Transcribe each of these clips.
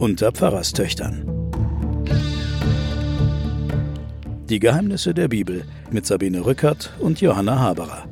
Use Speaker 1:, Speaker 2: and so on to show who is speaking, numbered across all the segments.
Speaker 1: unter Pfarrerstöchtern. Die Geheimnisse der Bibel mit Sabine Rückert und Johanna Haberer.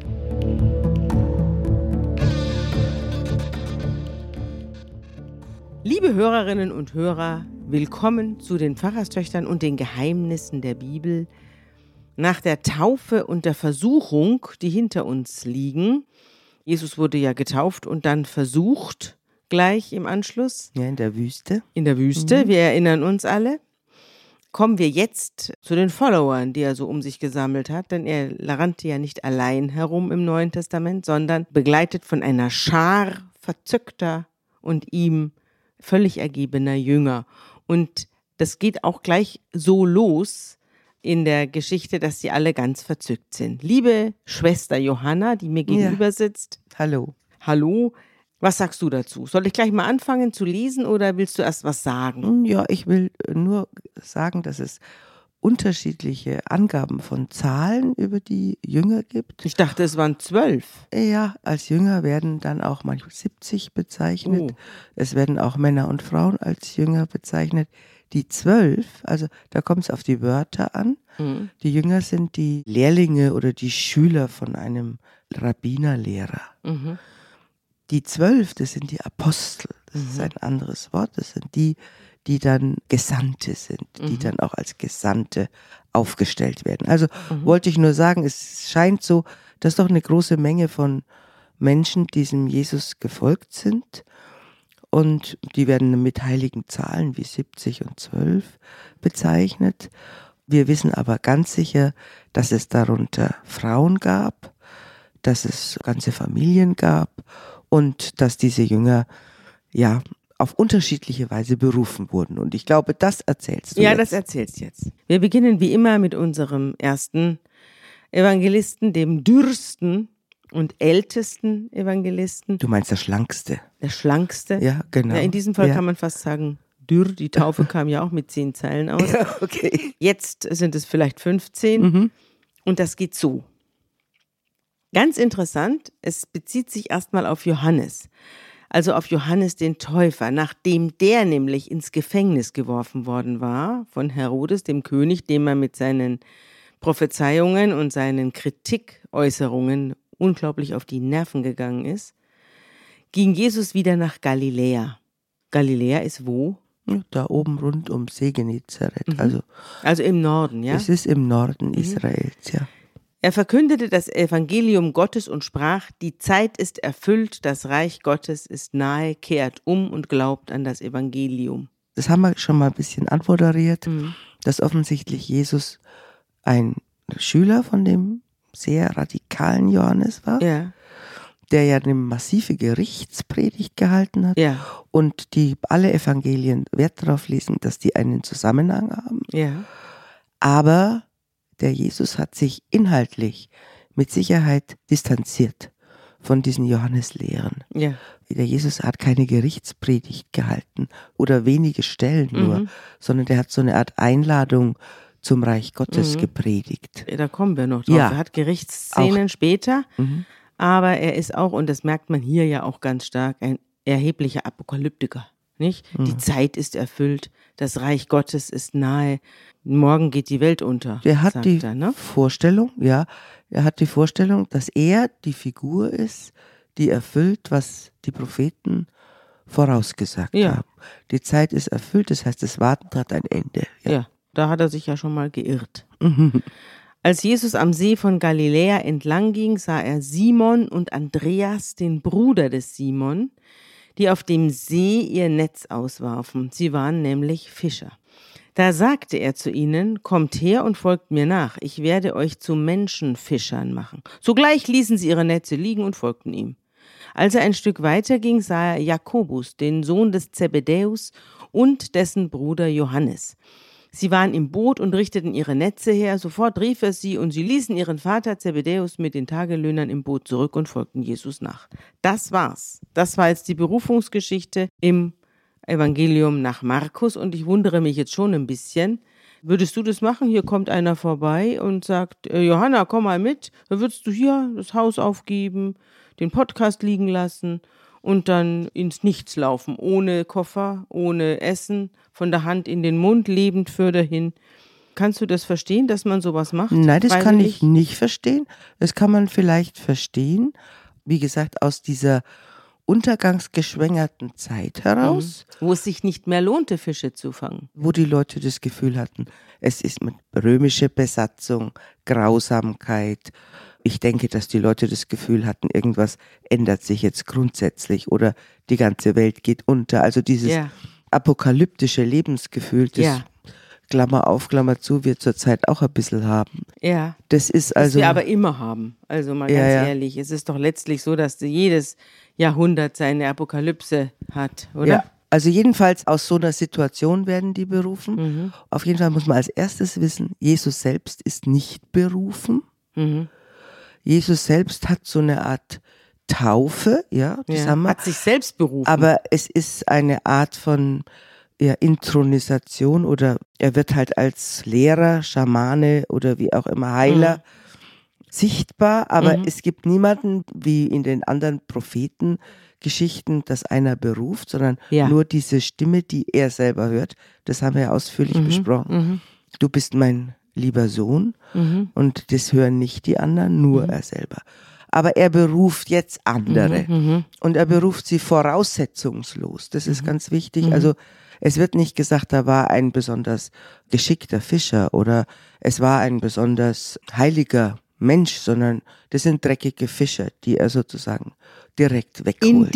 Speaker 2: Liebe Hörerinnen und Hörer, willkommen zu den Pfarrerstöchtern und den Geheimnissen der Bibel. Nach der Taufe und der Versuchung, die hinter uns liegen, Jesus wurde ja getauft und dann versucht, gleich im Anschluss.
Speaker 3: Ja, in der Wüste.
Speaker 2: In der Wüste, wir erinnern uns alle. Kommen wir jetzt zu den Followern, die er so um sich gesammelt hat, denn er rannte ja nicht allein herum im Neuen Testament, sondern begleitet von einer Schar verzückter und ihm völlig ergebener Jünger. Und das geht auch gleich so los in der Geschichte, dass sie alle ganz verzückt sind. Liebe Schwester Johanna, die mir gegenüber sitzt.
Speaker 3: Hallo.
Speaker 2: Hallo. Was sagst du dazu? Soll ich gleich mal anfangen zu lesen oder willst du erst was sagen?
Speaker 3: Ja, ich will nur sagen, dass es unterschiedliche Angaben von Zahlen über die Jünger gibt.
Speaker 2: Ich dachte, es waren 12.
Speaker 3: Ja, als Jünger werden dann auch manchmal 70 bezeichnet.
Speaker 2: Oh.
Speaker 3: Es werden auch Männer und Frauen als Jünger bezeichnet. Die 12, also da kommt es auf die Wörter an.
Speaker 2: Mhm.
Speaker 3: Die Jünger sind die Lehrlinge oder die Schüler von einem Rabbinerlehrer.
Speaker 2: Mhm.
Speaker 3: Die 12, das sind die Apostel, das ist ein anderes Wort, das sind die, die dann Gesandte sind, die dann auch als Gesandte aufgestellt werden. Also wollte ich nur sagen, es scheint so, dass doch eine große Menge von Menschen diesem Jesus gefolgt sind und die werden mit heiligen Zahlen wie 70 und 12 bezeichnet. Wir wissen aber ganz sicher, dass es darunter Frauen gab, dass es ganze Familien gab und dass diese Jünger ja auf unterschiedliche Weise berufen wurden. Und ich glaube, das erzählst du
Speaker 2: Ja,
Speaker 3: jetzt.
Speaker 2: das erzählst du jetzt. Wir beginnen wie immer mit unserem ersten Evangelisten, dem dürsten und ältesten Evangelisten.
Speaker 3: Du meinst der Schlankste.
Speaker 2: Der schlankste.
Speaker 3: Ja, genau.
Speaker 2: Ja, in diesem Fall
Speaker 3: Ja.
Speaker 2: kann man fast sagen, dürr. Die Taufe kam ja auch mit 10 Zeilen aus.
Speaker 3: Ja, okay.
Speaker 2: Jetzt sind es vielleicht 15. Und das geht so. Ganz interessant, es bezieht sich erstmal auf Johannes. Also auf Johannes den Täufer, nachdem der nämlich ins Gefängnis geworfen worden war von Herodes, dem König, dem er mit seinen Prophezeiungen und seinen Kritikäußerungen unglaublich auf die Nerven gegangen ist, ging Jesus wieder nach Galiläa. Galiläa ist wo?
Speaker 3: Da oben rund um See Genezareth.
Speaker 2: Also im Norden, ja?
Speaker 3: Es ist im Norden Israels, ja.
Speaker 2: Er verkündete das Evangelium Gottes und sprach, die Zeit ist erfüllt, das Reich Gottes ist nahe, kehrt um und glaubt an das Evangelium.
Speaker 3: Das haben wir schon mal ein bisschen anmoderiert, dass offensichtlich Jesus ein Schüler von dem sehr radikalen Johannes war,
Speaker 2: Ja,
Speaker 3: der ja eine massive Gerichtspredigt gehalten hat
Speaker 2: ja,
Speaker 3: und die alle Evangelien Wert darauf lesen, dass die einen Zusammenhang haben.
Speaker 2: ja.
Speaker 3: Aber der Jesus hat sich inhaltlich mit Sicherheit distanziert von diesen Johanneslehren.
Speaker 2: Ja.
Speaker 3: Der Jesus hat keine Gerichtspredigt gehalten oder wenige Stellen nur, sondern der hat so eine Art Einladung zum Reich Gottes gepredigt.
Speaker 2: Da kommen wir noch drauf.
Speaker 3: Ja.
Speaker 2: Er hat Gerichtsszenen später, aber er ist auch, und das merkt man hier ja auch ganz stark, ein erheblicher Apokalyptiker. Nicht? Die Zeit ist erfüllt, das Reich Gottes ist nahe, morgen geht die Welt unter.
Speaker 3: Der hat
Speaker 2: sagt
Speaker 3: die
Speaker 2: er, ne?
Speaker 3: Vorstellung, dass er die Figur ist, die erfüllt, was die Propheten vorausgesagt haben. Die Zeit ist erfüllt, das heißt, das Warten hat ein Ende.
Speaker 2: Ja, da hat er sich ja schon mal geirrt. Als Jesus am See von Galiläa entlang ging, sah er Simon und Andreas, den Bruder des Simon, die auf dem See ihr Netz auswarfen. Sie waren nämlich Fischer. Da sagte er zu ihnen, kommt her und folgt mir nach, ich werde euch zu Menschenfischern machen. Sogleich ließen sie ihre Netze liegen und folgten ihm. Als er ein Stück weiter ging, sah er Jakobus, den Sohn des Zebedäus, und dessen Bruder Johannes. Sie waren im Boot und richteten ihre Netze her, sofort rief er sie und sie ließen ihren Vater Zebedäus mit den Tagelöhnern im Boot zurück und folgten Jesus nach. Das war's. Das war jetzt die Berufungsgeschichte im Evangelium nach Markus und ich wundere mich jetzt schon ein bisschen. Würdest du das machen? Hier kommt einer vorbei und sagt, Johanna, komm mal mit. Würdest du hier das Haus aufgeben, den Podcast liegen lassen und dann ins Nichts laufen, ohne Koffer, ohne Essen, von der Hand in den Mund, lebend fürderhin. Kannst du das verstehen, dass man sowas macht?
Speaker 3: Nein, das kann
Speaker 2: Freiwillig?
Speaker 3: ich nicht verstehen. Das kann man vielleicht verstehen, wie gesagt, aus dieser untergangsgeschwängerten Zeit heraus,
Speaker 2: Wo es sich nicht mehr lohnte, Fische zu fangen.
Speaker 3: wo die Leute das Gefühl hatten, es ist mit römische Besatzung, Grausamkeit. Ich denke, dass die Leute das Gefühl hatten, irgendwas ändert sich jetzt grundsätzlich oder die ganze Welt geht unter. Also dieses
Speaker 2: Ja.
Speaker 3: apokalyptische Lebensgefühl, das
Speaker 2: Ja.
Speaker 3: Klammer auf, Klammer zu, wir zurzeit auch ein bisschen haben.
Speaker 2: Ja.
Speaker 3: Das ist
Speaker 2: Das
Speaker 3: also,
Speaker 2: wir aber immer haben. Also mal
Speaker 3: Ja,
Speaker 2: ganz
Speaker 3: ja.
Speaker 2: ehrlich, es ist doch letztlich so, dass jedes Jahrhundert seine Apokalypse hat, oder?
Speaker 3: ja, also jedenfalls aus so einer Situation werden die berufen. Auf jeden Fall muss man als erstes wissen, Jesus selbst ist nicht berufen. Jesus selbst hat so eine Art Taufe, ja, das haben wir.
Speaker 2: Hat sich selbst berufen.
Speaker 3: Aber es ist eine Art von Intronisation oder er wird halt als Lehrer, Schamane oder wie auch immer Heiler sichtbar, aber es gibt niemanden wie in den anderen Prophetengeschichten, dass einer beruft, sondern nur diese Stimme, die er selber hört. Das haben wir ja ausführlich besprochen. Du bist mein lieber Sohn und das hören nicht die anderen, nur er selber. Aber er beruft jetzt andere und er beruft sie voraussetzungslos. Das ist ganz wichtig. Also es wird nicht gesagt, da war ein besonders geschickter Fischer oder es war ein besonders heiliger Mensch, sondern das sind dreckige Fischer, die er sozusagen direkt wegholt.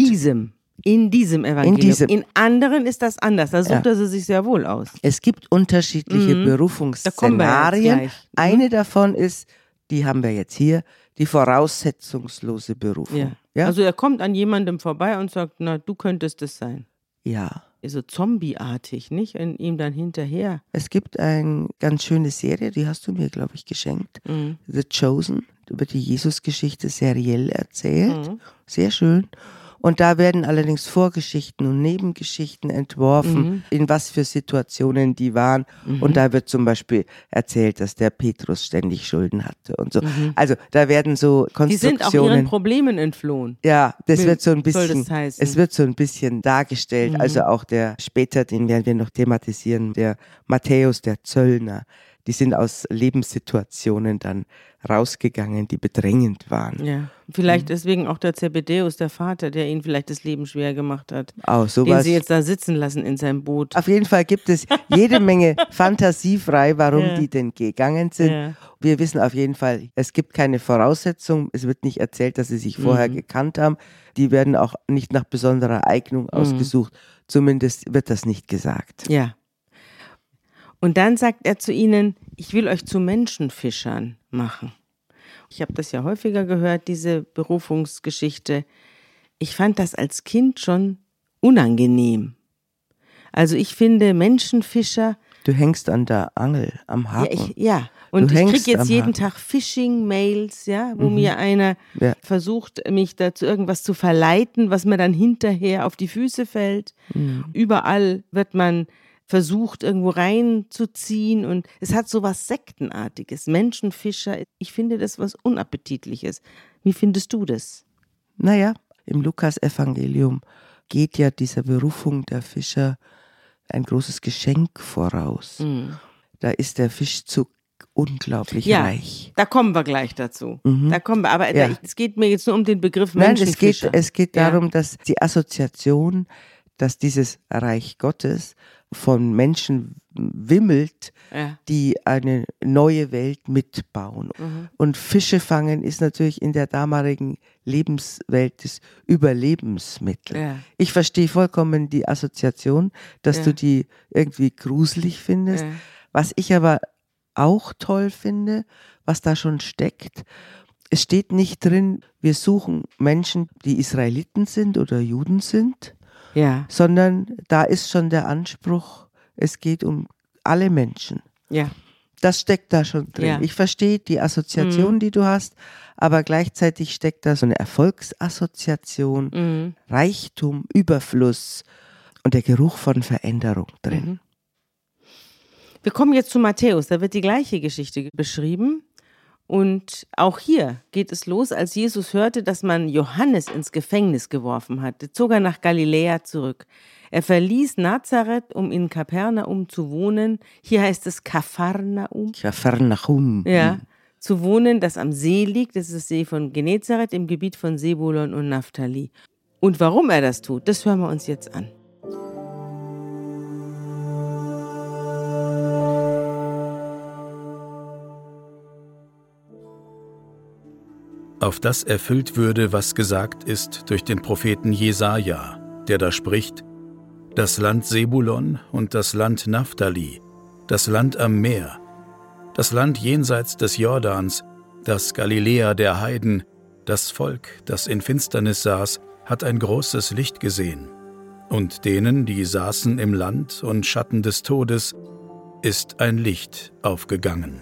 Speaker 2: In diesem Evangelium. In anderen ist das anders. Da sucht er sie sich sehr wohl aus.
Speaker 3: Es gibt unterschiedliche Berufungsszenarien.
Speaker 2: gleich.
Speaker 3: Eine davon ist, die haben wir jetzt hier, die voraussetzungslose Berufung. Ja?
Speaker 2: Also er kommt an jemandem vorbei und sagt, na, du könntest es sein.
Speaker 3: Ja.
Speaker 2: So zombieartig, nicht? Und ihm dann hinterher.
Speaker 3: Es gibt eine ganz schöne Serie, die hast du mir, glaube ich, geschenkt. The Chosen, über die Jesus-Geschichte seriell erzählt. Sehr schön. Und da werden allerdings Vorgeschichten und Nebengeschichten entworfen, in was für Situationen die waren. Und da wird zum Beispiel erzählt, dass der Petrus ständig Schulden hatte und so. Also da werden so Konstruktionen.
Speaker 2: Die sind auch ihren Problemen entflohen.
Speaker 3: Ja, das wird so ein
Speaker 2: soll
Speaker 3: bisschen,
Speaker 2: das heißen?
Speaker 3: es wird so ein bisschen dargestellt. Also auch der später, den werden wir noch thematisieren, der Matthäus, der Zöllner. Die sind aus Lebenssituationen dann rausgegangen, die bedrängend waren.
Speaker 2: Ja, vielleicht deswegen auch der Zebedäus, der Vater, der ihnen vielleicht das Leben schwer gemacht hat.
Speaker 3: Auch
Speaker 2: Den
Speaker 3: sowas.
Speaker 2: sie jetzt da sitzen lassen in seinem Boot.
Speaker 3: Auf jeden Fall gibt es jede Menge Fantasie frei, warum die denn gegangen sind.
Speaker 2: Ja.
Speaker 3: Wir wissen auf jeden Fall, es gibt keine Voraussetzung. Es wird nicht erzählt, dass sie sich vorher gekannt haben. Die werden auch nicht nach besonderer Eignung ausgesucht. Zumindest wird das nicht gesagt.
Speaker 2: Ja. Und dann sagt er zu ihnen, ich will euch zu Menschenfischern machen. Ich habe das ja häufiger gehört, diese Berufungsgeschichte. Ich fand das als Kind schon unangenehm. Also ich finde Menschenfischer.
Speaker 3: Du hängst an der Angel, am Haken.
Speaker 2: Und
Speaker 3: Du
Speaker 2: ich
Speaker 3: hängst
Speaker 2: kriege jetzt
Speaker 3: am
Speaker 2: jeden
Speaker 3: Haken.
Speaker 2: Tag Phishing-Mails, wo mir einer versucht, mich dazu irgendwas zu verleiten, was mir dann hinterher auf die Füße fällt. Überall wird man versucht, irgendwo reinzuziehen und es hat so was Sektenartiges. Menschenfischer, ich finde das was Unappetitliches. Wie findest du das?
Speaker 3: Naja, im Lukas-Evangelium geht ja dieser Berufung der Fischer ein großes Geschenk voraus. Da ist der Fischzug unglaublich reich.
Speaker 2: Da kommen wir gleich dazu. Da kommen wir, aber es geht mir jetzt nur um den Begriff
Speaker 3: Nein,
Speaker 2: Menschenfischer.
Speaker 3: es geht darum, dass die Assoziation, dass dieses Reich Gottes von Menschen wimmelt, die eine neue Welt mitbauen. Und Fische fangen ist natürlich in der damaligen Lebenswelt das Überlebensmittel.
Speaker 2: Ja.
Speaker 3: Ich verstehe vollkommen die Assoziation, dass du die irgendwie gruselig findest. Was ich aber auch toll finde, was da schon steckt, es steht nicht drin, wir suchen Menschen, die Israeliten sind oder Juden sind, sondern da ist schon der Anspruch, es geht um alle Menschen.
Speaker 2: Ja.
Speaker 3: Das steckt da schon drin.
Speaker 2: Ja.
Speaker 3: Ich verstehe die Assoziation, die du hast, aber gleichzeitig steckt da so eine Erfolgsassoziation, Reichtum, Überfluss und der Geruch von Veränderung drin.
Speaker 2: Wir kommen jetzt zu Matthäus, da wird die gleiche Geschichte beschrieben Und auch hier geht es los, als Jesus hörte, dass man Johannes ins Gefängnis geworfen hatte, zog er nach Galiläa zurück. Er verließ Nazareth, um in Kapernaum zu wohnen. Hier heißt es Kapharnaum.
Speaker 3: Kapharnaum.
Speaker 2: Ja, zu wohnen, das am See liegt. Das ist das See von Genezareth im Gebiet von Sebulon und Naphtali. Und warum er das tut, das hören wir uns jetzt an.
Speaker 1: Auf das erfüllt würde, was gesagt ist durch den Propheten Jesaja, der da spricht: Das Land Sebulon und das Land Naphtali, das Land am Meer, das Land jenseits des Jordans, das Galiläa der Heiden, das Volk, das in Finsternis saß, hat ein großes Licht gesehen. Und denen, die saßen im Land und Schatten des Todes, ist ein Licht aufgegangen.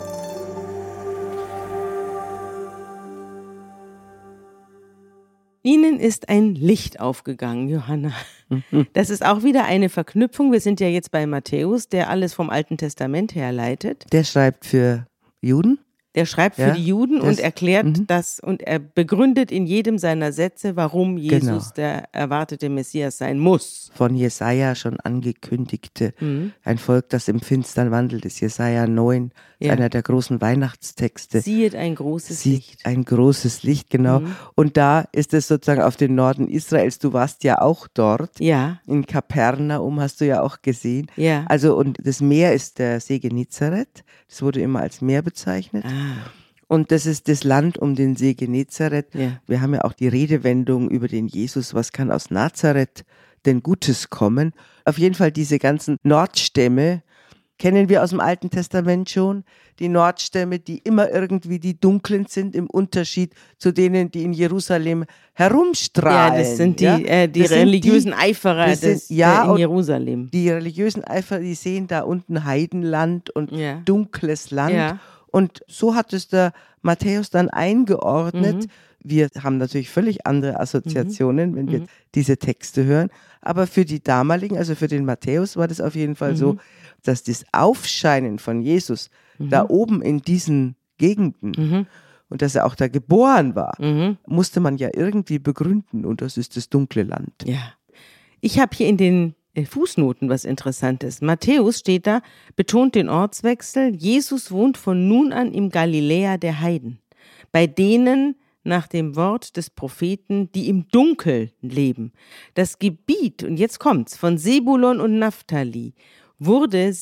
Speaker 2: Ihnen ist ein Licht aufgegangen, Johanna. Das ist auch wieder eine Verknüpfung. Wir sind ja jetzt bei Matthäus, der alles vom Alten Testament herleitet.
Speaker 3: Der schreibt für Juden.
Speaker 2: Der schreibt für die Juden und erklärt das und er begründet in jedem seiner Sätze, warum Jesus der erwartete Messias sein muss.
Speaker 3: Von Jesaja schon angekündigte, ein Volk, das im Finstern wandelt, ist Jesaja 9, einer der großen Weihnachtstexte.
Speaker 2: Sieht ein großes Licht.
Speaker 3: Ein großes Licht, genau. Und da ist es sozusagen auf den Norden Israels. Du warst ja auch dort.
Speaker 2: Ja.
Speaker 3: In Kapernaum hast du ja auch gesehen.
Speaker 2: Ja.
Speaker 3: Also, und das Meer ist der See Genezareth. Das wurde immer als Meer bezeichnet. Und das ist das Land um den See Genezareth.
Speaker 2: Ja.
Speaker 3: Wir haben ja auch die Redewendung über den Jesus, was kann aus Nazareth denn Gutes kommen? Auf jeden Fall diese ganzen Nordstämme kennen wir aus dem Alten Testament schon. Die Nordstämme, die immer irgendwie die Dunklen sind, im Unterschied zu denen, die in Jerusalem herumstrahlen.
Speaker 2: Ja, das sind die religiösen Eiferer in Jerusalem.
Speaker 3: Die religiösen Eiferer, die sehen da unten Heidenland und dunkles Land.
Speaker 2: Ja.
Speaker 3: Und so hat es der Matthäus dann eingeordnet. Wir haben natürlich völlig andere Assoziationen, wenn wir diese Texte hören. Aber für die damaligen, also für den Matthäus, war das auf jeden Fall so, dass das Aufscheinen von Jesus da oben in diesen Gegenden und dass er auch da geboren war, musste man ja irgendwie begründen. Und das ist das dunkle Land.
Speaker 2: Ja. Ich habe hier in den Fußnoten was Interessantes. Matthäus steht da, betont den Ortswechsel. Jesus wohnt von nun an im Galiläa der Heiden. Bei denen nach dem Wort des Propheten, die im Dunkel leben. Das Gebiet, und jetzt kommt's, von Sebulon und Naphtali wurde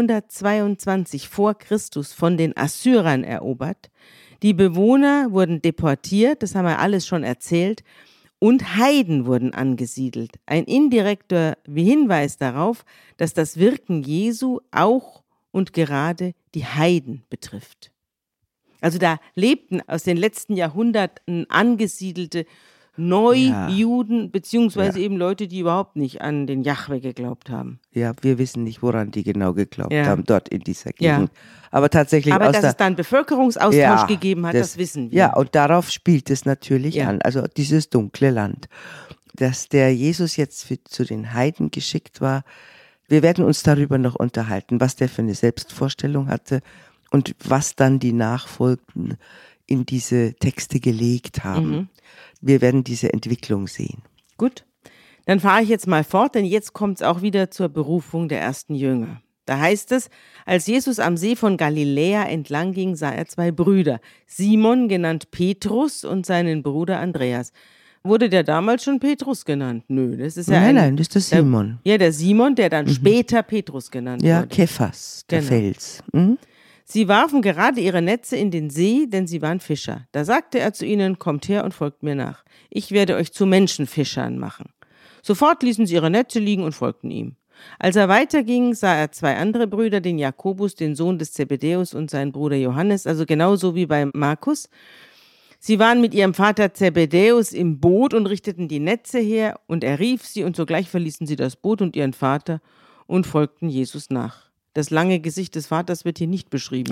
Speaker 2: 722 vor Christus von den Assyrern erobert. Die Bewohner wurden deportiert, das haben wir alles schon erzählt, und Heiden wurden angesiedelt. Ein indirekter Hinweis darauf, dass das Wirken Jesu auch und gerade die Heiden betrifft. Also da lebten aus den letzten Jahrhunderten angesiedelte Neujuden, beziehungsweise eben Leute, die überhaupt nicht an den Jahwe geglaubt haben.
Speaker 3: Ja, wir wissen nicht, woran die genau geglaubt haben, dort in dieser Gegend. Aber tatsächlich
Speaker 2: dass es dann Bevölkerungsaustausch gegeben hat, das wissen wir.
Speaker 3: Ja, und darauf spielt es natürlich an, also dieses dunkle Land. Dass der Jesus jetzt zu den Heiden geschickt war, wir werden uns darüber noch unterhalten, was der für eine Selbstvorstellung hatte und was dann die Nachfolgenden in diese Texte gelegt haben. Wir werden diese Entwicklung sehen.
Speaker 2: Gut, dann fahre ich jetzt mal fort, denn jetzt kommt es auch wieder zur Berufung der ersten Jünger. Da heißt es, als Jesus am See von Galiläa entlang ging, sah er zwei Brüder, Simon genannt Petrus und seinen Bruder Andreas. Wurde der damals schon Petrus genannt? Nö, das ist ja
Speaker 3: Nein, das ist der Simon.
Speaker 2: Der Simon, der dann später Petrus genannt wurde.
Speaker 3: Ja, Kephas, der Fels.
Speaker 2: Sie warfen gerade ihre Netze in den See, denn sie waren Fischer. Da sagte er zu ihnen, kommt her und folgt mir nach. Ich werde euch zu Menschenfischern machen. Sofort ließen sie ihre Netze liegen und folgten ihm. Als er weiterging, sah er zwei andere Brüder, den Jakobus, den Sohn des Zebedäus und seinen Bruder Johannes, also genauso wie bei Markus. Sie waren mit ihrem Vater Zebedäus im Boot und richteten die Netze her, und er rief sie, und sogleich verließen sie das Boot und ihren Vater und folgten Jesus nach. Das lange Gesicht des Vaters wird hier nicht beschrieben,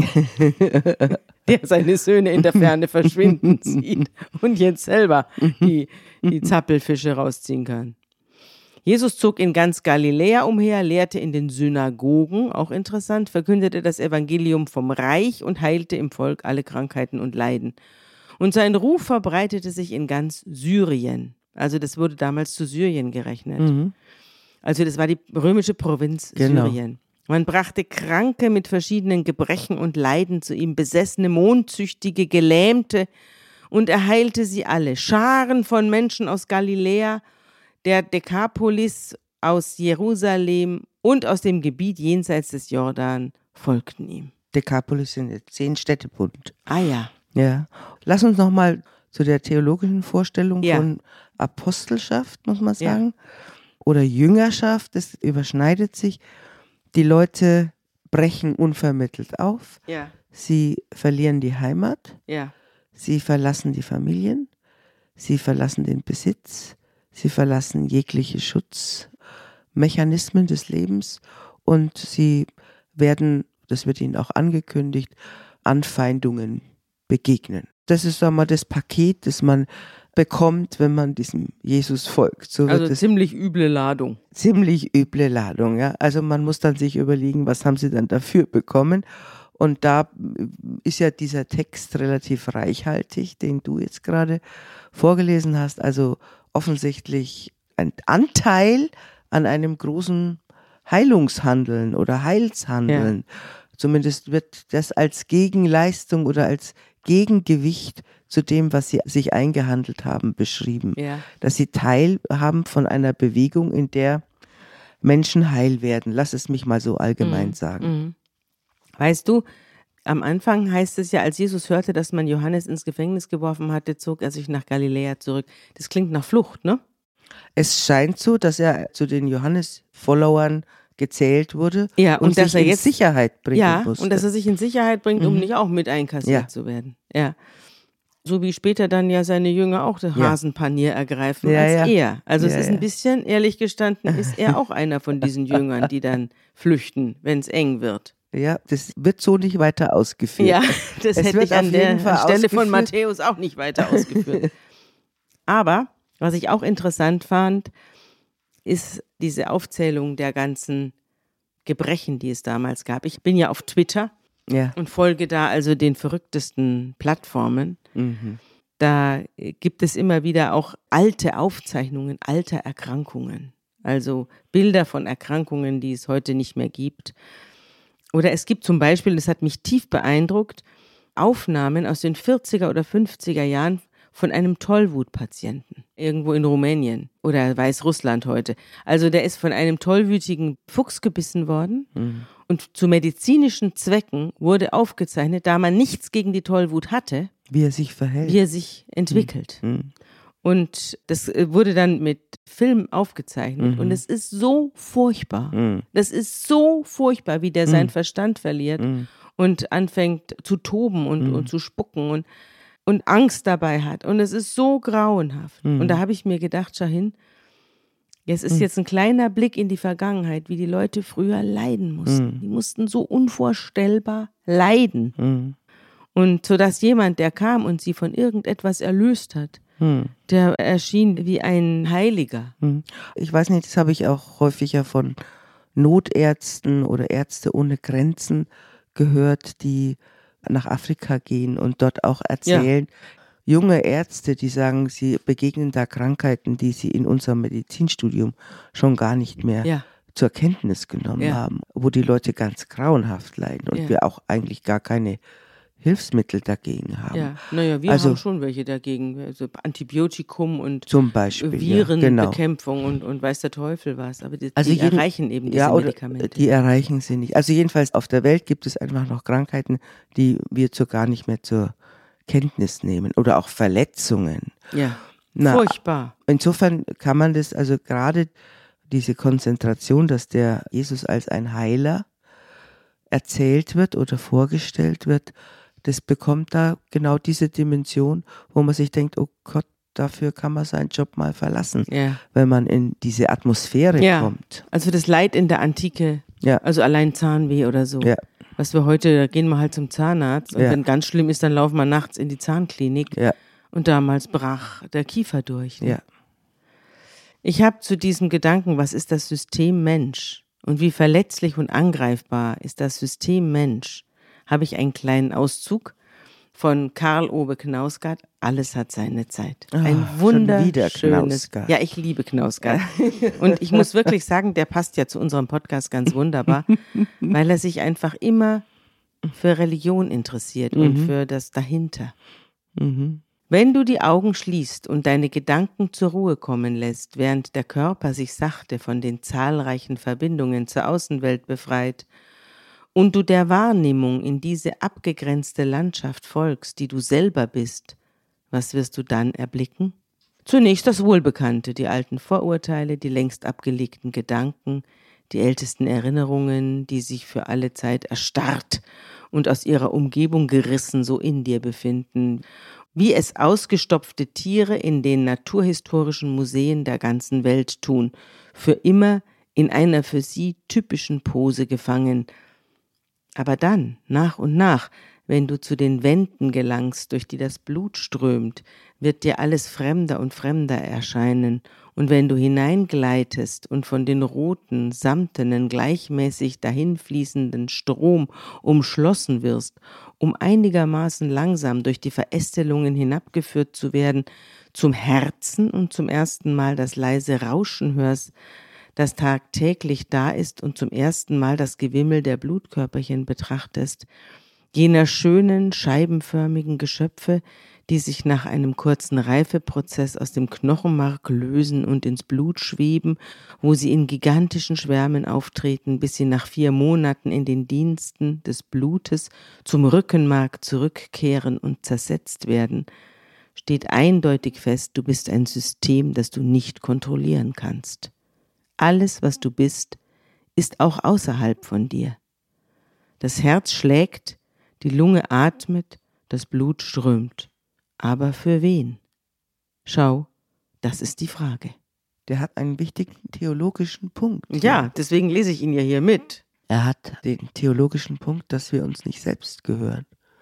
Speaker 2: der seine Söhne in der Ferne verschwinden sieht und jetzt selber die Zappelfische rausziehen kann. Jesus zog in ganz Galiläa umher, lehrte in den Synagogen, auch interessant, verkündete das Evangelium vom Reich und heilte im Volk alle Krankheiten und Leiden. Und sein Ruf verbreitete sich in ganz Syrien. Also das wurde damals zu Syrien gerechnet.
Speaker 3: Mhm.
Speaker 2: Also das war die römische Provinz Syrien. Man brachte Kranke mit verschiedenen Gebrechen und Leiden zu ihm, Besessene, Mondsüchtige, Gelähmte, und er heilte sie alle. Scharen von Menschen aus Galiläa, der Dekapolis, aus Jerusalem und aus dem Gebiet jenseits des Jordan folgten ihm.
Speaker 3: Dekapolis sind jetzt 10 Städtebund.
Speaker 2: Ah ja.
Speaker 3: Ja. Lass uns nochmal zu der theologischen Vorstellung
Speaker 2: Ja.
Speaker 3: von Apostelschaft, muss man sagen, oder Jüngerschaft. Das überschneidet sich. Die Leute brechen unvermittelt auf.
Speaker 2: Ja.
Speaker 3: Sie verlieren die Heimat.
Speaker 2: Ja.
Speaker 3: Sie verlassen die Familien. Sie verlassen den Besitz. Sie verlassen jegliche Schutzmechanismen des Lebens. Und sie werden, das wird ihnen auch angekündigt, Anfeindungen begegnen. Das ist, sagen wir mal, das Paket, das man bekommt, wenn man diesem Jesus folgt. So wird
Speaker 2: Also ziemlich üble Ladung.
Speaker 3: Ziemlich üble Ladung, ja. Also man muss dann sich überlegen, was haben sie dann dafür bekommen. Und da ist ja dieser Text relativ reichhaltig, den du jetzt gerade vorgelesen hast. Also offensichtlich ein Anteil an einem großen Heilungshandeln oder Heilshandeln. Ja. Zumindest wird das als Gegenleistung oder als Gegengewicht zu dem, was sie sich eingehandelt haben, beschrieben.
Speaker 2: Ja.
Speaker 3: Dass sie teilhaben von einer Bewegung, in der Menschen heil werden. Lass es mich mal so allgemein sagen.
Speaker 2: Weißt du, am Anfang heißt es ja, als Jesus hörte, dass man Johannes ins Gefängnis geworfen hatte, zog er sich nach Galiläa zurück. Das klingt nach Flucht, ne?
Speaker 3: Es scheint so, dass er zu den Johannes-Followern gezählt wurde,
Speaker 2: ja, und dass
Speaker 3: sich
Speaker 2: er jetzt
Speaker 3: in Sicherheit bringen musste.
Speaker 2: Und dass er sich in Sicherheit bringt, um nicht auch mit einkassiert zu werden. Ja. So wie später dann ja seine Jünger auch das Hasenpanier ergreifen als er. Also es ist ein bisschen, ehrlich gestanden, ist er auch einer von diesen Jüngern, die dann flüchten, wenn es eng wird.
Speaker 3: Ja, das wird so nicht weiter ausgeführt.
Speaker 2: Ja, das hätte ich an der Stelle von Matthäus auch nicht weiter ausgeführt. Aber, was ich auch interessant fand, ist diese Aufzählung der ganzen Gebrechen, die es damals gab. Ich bin ja auf Twitter und folge da also den verrücktesten Plattformen. Da gibt es immer wieder auch alte Aufzeichnungen alter Erkrankungen. Also Bilder von Erkrankungen, die es heute nicht mehr gibt. Oder es gibt zum Beispiel, das hat mich tief beeindruckt, Aufnahmen aus den 40er oder 50er Jahren von einem Tollwutpatienten irgendwo in Rumänien oder Weißrussland heute. Also der ist von einem tollwütigen Fuchs gebissen worden und zu medizinischen Zwecken wurde aufgezeichnet, da man nichts gegen die Tollwut hatte,
Speaker 3: wie er sich verhält,
Speaker 2: wie er sich entwickelt. Und das wurde dann mit Film aufgezeichnet und es ist so furchtbar. Das ist so furchtbar, wie der seinen Verstand verliert und anfängt zu toben und zu spucken und Angst dabei hat. Und es ist so grauenhaft. Und da habe ich mir gedacht, Shahin, es ist jetzt ein kleiner Blick in die Vergangenheit, wie die Leute früher leiden mussten. Die mussten so unvorstellbar leiden. Und so dass jemand, der kam und sie von irgendetwas erlöst hat, der erschien wie ein Heiliger.
Speaker 3: Ich weiß nicht, das habe ich auch häufiger von Notärzten oder Ärzte ohne Grenzen gehört, die nach Afrika gehen und dort auch erzählen, junge Ärzte, die sagen, sie begegnen da Krankheiten, die sie in unserem Medizinstudium schon gar nicht mehr zur Kenntnis genommen haben, wo die Leute ganz grauenhaft leiden und wir auch eigentlich gar keine Hilfsmittel dagegen haben.
Speaker 2: Ja, naja, wir haben schon welche dagegen, also Antibiotikum und
Speaker 3: zum Beispiel,
Speaker 2: Virenbekämpfung und weiß der Teufel was, aber die erreichen eben diese Medikamente.
Speaker 3: Die erreichen sie nicht. Also jedenfalls auf der Welt gibt es einfach noch Krankheiten, die wir gar nicht mehr zur Kenntnis nehmen oder auch Verletzungen.
Speaker 2: Ja, furchtbar.
Speaker 3: Insofern kann man das, also gerade diese Konzentration, dass der Jesus als ein Heiler erzählt wird oder vorgestellt wird, das bekommt da genau diese Dimension, wo man sich denkt, oh Gott, dafür kann man seinen Job mal verlassen, wenn man in diese Atmosphäre kommt.
Speaker 2: Also das Leid in der Antike, also allein Zahnweh oder so. Was wir heute, da gehen wir halt zum Zahnarzt und wenn ganz schlimm ist, dann laufen wir nachts in die Zahnklinik und damals brach der Kiefer durch. Ne? Ich habe zu diesem Gedanken, was ist das System Mensch und wie verletzlich und angreifbar ist das System Mensch, habe ich einen kleinen Auszug von Karl Ove Knausgard, Alles hat seine Zeit. Ein wunderschönes. Ja, ich liebe Knausgard. Und ich muss wirklich sagen, der passt ja zu unserem Podcast ganz wunderbar, weil er sich einfach immer für Religion interessiert und für das dahinter. Wenn du die Augen schließt und deine Gedanken zur Ruhe kommen lässt, während der Körper sich sachte von den zahlreichen Verbindungen zur Außenwelt befreit, und du der Wahrnehmung in diese abgegrenzte Landschaft folgst, die du selber bist, was wirst du dann erblicken? Zunächst das Wohlbekannte, die alten Vorurteile, die längst abgelegten Gedanken, die ältesten Erinnerungen, die sich für alle Zeit erstarrt und aus ihrer Umgebung gerissen so in dir befinden, wie es ausgestopfte Tiere in den naturhistorischen Museen der ganzen Welt tun, für immer in einer für sie typischen Pose gefangen. Aber dann, nach und nach, wenn du zu den Wänden gelangst, durch die das Blut strömt, wird dir alles fremder und fremder erscheinen, und wenn du hineingleitest und von den roten, samtenen, gleichmäßig dahinfließenden Strom umschlossen wirst, um einigermaßen langsam durch die Verästelungen hinabgeführt zu werden, zum Herzen und zum ersten Mal das leise Rauschen hörst, das tagtäglich da ist und zum ersten Mal das Gewimmel der Blutkörperchen betrachtest, jener schönen, scheibenförmigen Geschöpfe, die sich nach einem kurzen Reifeprozess aus dem Knochenmark lösen und ins Blut schweben, wo sie in gigantischen Schwärmen auftreten, bis sie nach 4 Monaten in den Diensten des Blutes zum Rückenmark zurückkehren und zersetzt werden, steht eindeutig fest, du bist ein System, das du nicht kontrollieren kannst. Alles, was du bist, ist auch außerhalb von dir. Das Herz schlägt, die Lunge atmet, das Blut strömt. Aber für wen? Schau, das ist die Frage.
Speaker 3: Der hat einen wichtigen theologischen Punkt.
Speaker 2: Ja, deswegen lese ich ihn ja hier mit.
Speaker 3: Er hat den theologischen Punkt, dass wir uns nicht selbst gehören.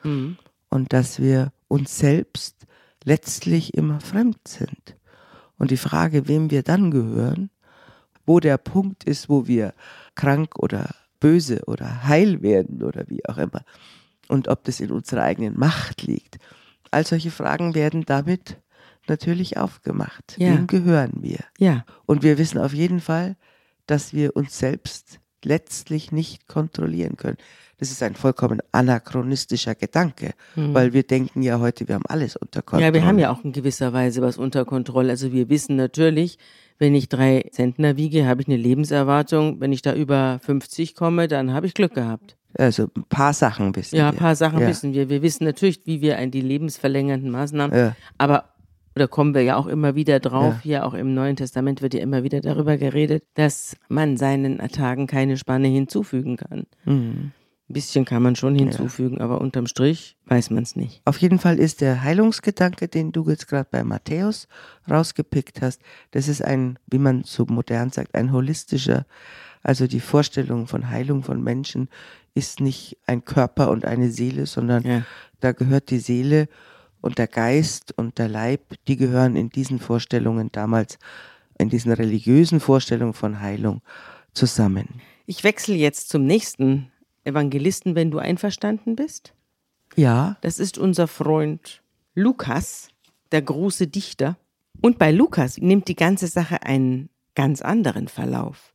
Speaker 3: Und dass wir uns selbst letztlich immer fremd sind. Und die Frage, wem wir dann gehören, wo der Punkt ist, wo wir krank oder böse oder heil werden oder wie auch immer. Und ob das in unserer eigenen Macht liegt. All solche Fragen werden damit natürlich aufgemacht.
Speaker 2: Ja.
Speaker 3: Wem gehören wir?
Speaker 2: Ja.
Speaker 3: Und wir wissen auf jeden Fall, dass wir uns selbst letztlich nicht kontrollieren können. Das ist ein vollkommen anachronistischer Gedanke, weil wir denken ja heute, wir haben alles unter Kontrolle.
Speaker 2: Ja, wir haben ja auch in gewisser Weise was unter Kontrolle. Also wir wissen natürlich, wenn ich 3 Zentner wiege, habe ich eine Lebenserwartung. Wenn ich da über 50 komme, dann habe ich Glück gehabt.
Speaker 3: Also ein paar Sachen wissen wir.
Speaker 2: Ja, ein paar Sachen wissen wir. Wir wissen natürlich, wie wir die lebensverlängernden Maßnahmen, aber da kommen wir ja auch immer wieder drauf, hier auch im Neuen Testament wird ja immer wieder darüber geredet, dass man seinen Tagen keine Spanne hinzufügen kann. Ein bisschen kann man schon hinzufügen, aber unterm Strich weiß man es nicht.
Speaker 3: Auf jeden Fall ist der Heilungsgedanke, den du jetzt gerade bei Matthäus rausgepickt hast, das ist ein, wie man so modern sagt, ein holistischer, also die Vorstellung von Heilung von Menschen ist nicht ein Körper und eine Seele, sondern da gehört die Seele und der Geist und der Leib, die gehören in diesen Vorstellungen damals, in diesen religiösen Vorstellungen von Heilung zusammen.
Speaker 2: Ich wechsle jetzt zum nächsten Evangelisten, wenn du einverstanden bist.
Speaker 3: Ja.
Speaker 2: Das ist unser Freund Lukas, der große Dichter. Und bei Lukas nimmt die ganze Sache einen ganz anderen Verlauf.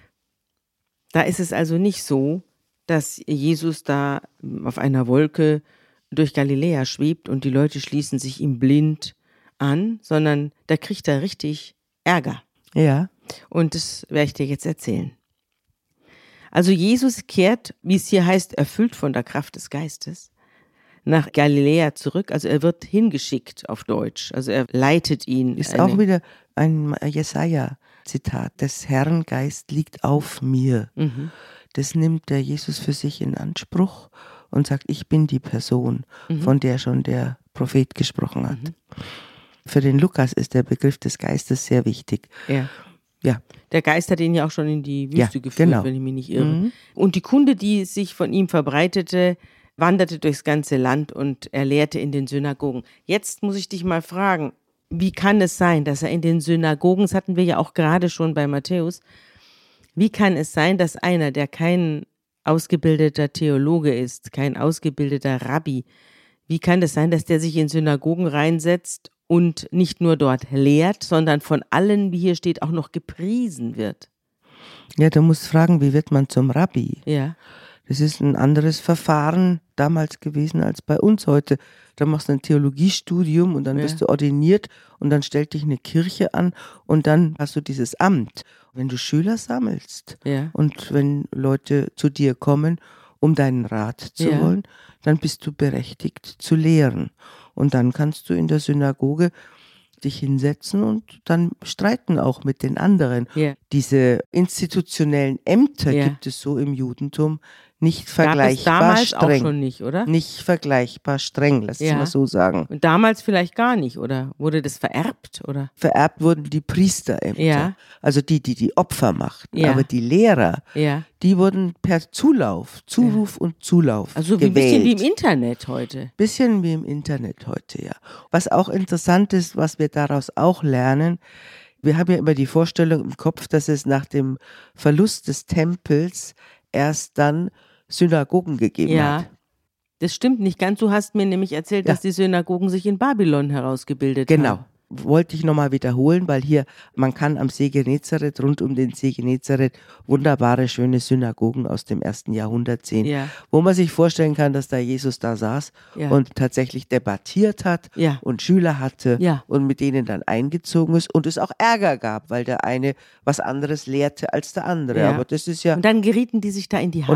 Speaker 2: Da ist es also nicht so, dass Jesus da auf einer Wolke durch Galiläa schwebt und die Leute schließen sich ihm blind an, sondern da kriegt er richtig Ärger.
Speaker 3: Ja.
Speaker 2: Und das werde ich dir jetzt erzählen. Also Jesus kehrt, wie es hier heißt, erfüllt von der Kraft des Geistes, nach Galiläa zurück. Also er wird hingeschickt auf Deutsch. Also er leitet ihn.
Speaker 3: Ist auch wieder ein Jesaja-Zitat. Des Herrn Geist liegt auf mir. Das nimmt der Jesus für sich in Anspruch und sagt, ich bin die Person, von der schon der Prophet gesprochen hat. Für den Lukas ist der Begriff des Geistes sehr wichtig. Ja.
Speaker 2: Der Geist hat ihn ja auch schon in die Wüste geführt, wenn ich mich nicht irre. Und die Kunde, die sich von ihm verbreitete, wanderte durchs ganze Land und er lehrte in den Synagogen. Jetzt muss ich dich mal fragen, wie kann es sein, dass er in den Synagogen, das hatten wir ja auch gerade schon bei Matthäus, wie kann es sein, dass einer, der kein ausgebildeter Theologe ist, kein ausgebildeter Rabbi, wie kann es sein, dass der sich in Synagogen reinsetzt und nicht nur dort lehrt, sondern von allen, wie hier steht, auch noch gepriesen wird?
Speaker 3: Ja, du musst fragen, wie wird man zum Rabbi?
Speaker 2: Ja.
Speaker 3: Das ist ein anderes Verfahren damals gewesen als bei uns heute. Da machst du ein Theologiestudium und dann wirst du ordiniert und dann stellt dich eine Kirche an und dann hast du dieses Amt. Wenn du Schüler sammelst und wenn Leute zu dir kommen, um deinen Rat zu wollen, dann bist du berechtigt zu lehren. Und dann kannst du in der Synagoge dich hinsetzen und dann streiten auch mit den anderen. Diese institutionellen Ämter gibt es so im Judentum nicht vergleichbar
Speaker 2: damals
Speaker 3: streng.
Speaker 2: Auch schon nicht, oder?
Speaker 3: Nicht vergleichbar streng, lass es mal so sagen.
Speaker 2: Und damals vielleicht gar nicht, oder? Wurde das vererbt, oder?
Speaker 3: Vererbt wurden die Priesterämter, also die Opfer machten. Aber die Lehrer, die wurden per Zuruf und Zulauf
Speaker 2: also
Speaker 3: gewählt.
Speaker 2: Ein bisschen wie im Internet heute.
Speaker 3: Bisschen wie im Internet heute, ja. Was auch interessant ist, was wir daraus auch lernen, wir haben ja immer die Vorstellung im Kopf, dass es nach dem Verlust des Tempels erst dann Synagogen gegeben hat.
Speaker 2: Das stimmt nicht ganz. Du hast mir nämlich erzählt, dass die Synagogen sich in Babylon herausgebildet haben.
Speaker 3: Genau. Wollte ich nochmal wiederholen, weil hier, man kann am See Genezareth, rund um den See Genezareth, wunderbare, schöne Synagogen aus dem 1. Jahrhundert sehen, wo man sich vorstellen kann, dass da Jesus da saß und tatsächlich debattiert hat und Schüler hatte und mit denen dann eingezogen ist und es auch Ärger gab, weil der eine was anderes lehrte als der andere. Aber das ist ja.
Speaker 2: Und dann gerieten die sich da in die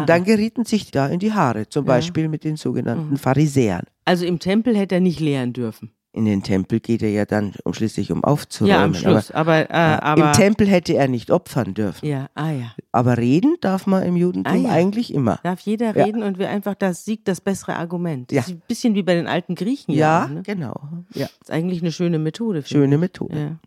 Speaker 2: Haare. Zum Beispiel mit den sogenannten Pharisäern. Also im Tempel hätte er nicht lehren dürfen.
Speaker 3: In den Tempel geht er ja dann schließlich um aufzuräumen.
Speaker 2: Ja, am Schluss. Aber
Speaker 3: im Tempel hätte er nicht opfern dürfen. Aber reden darf man im Judentum eigentlich immer.
Speaker 2: Darf jeder reden und wer einfach das siegt, das bessere Argument. Das ist ein bisschen wie bei den alten Griechen. Ne?
Speaker 3: Genau. Ja.
Speaker 2: Das ist eigentlich eine schöne Methode.
Speaker 3: Schöne Methode.
Speaker 2: Ja.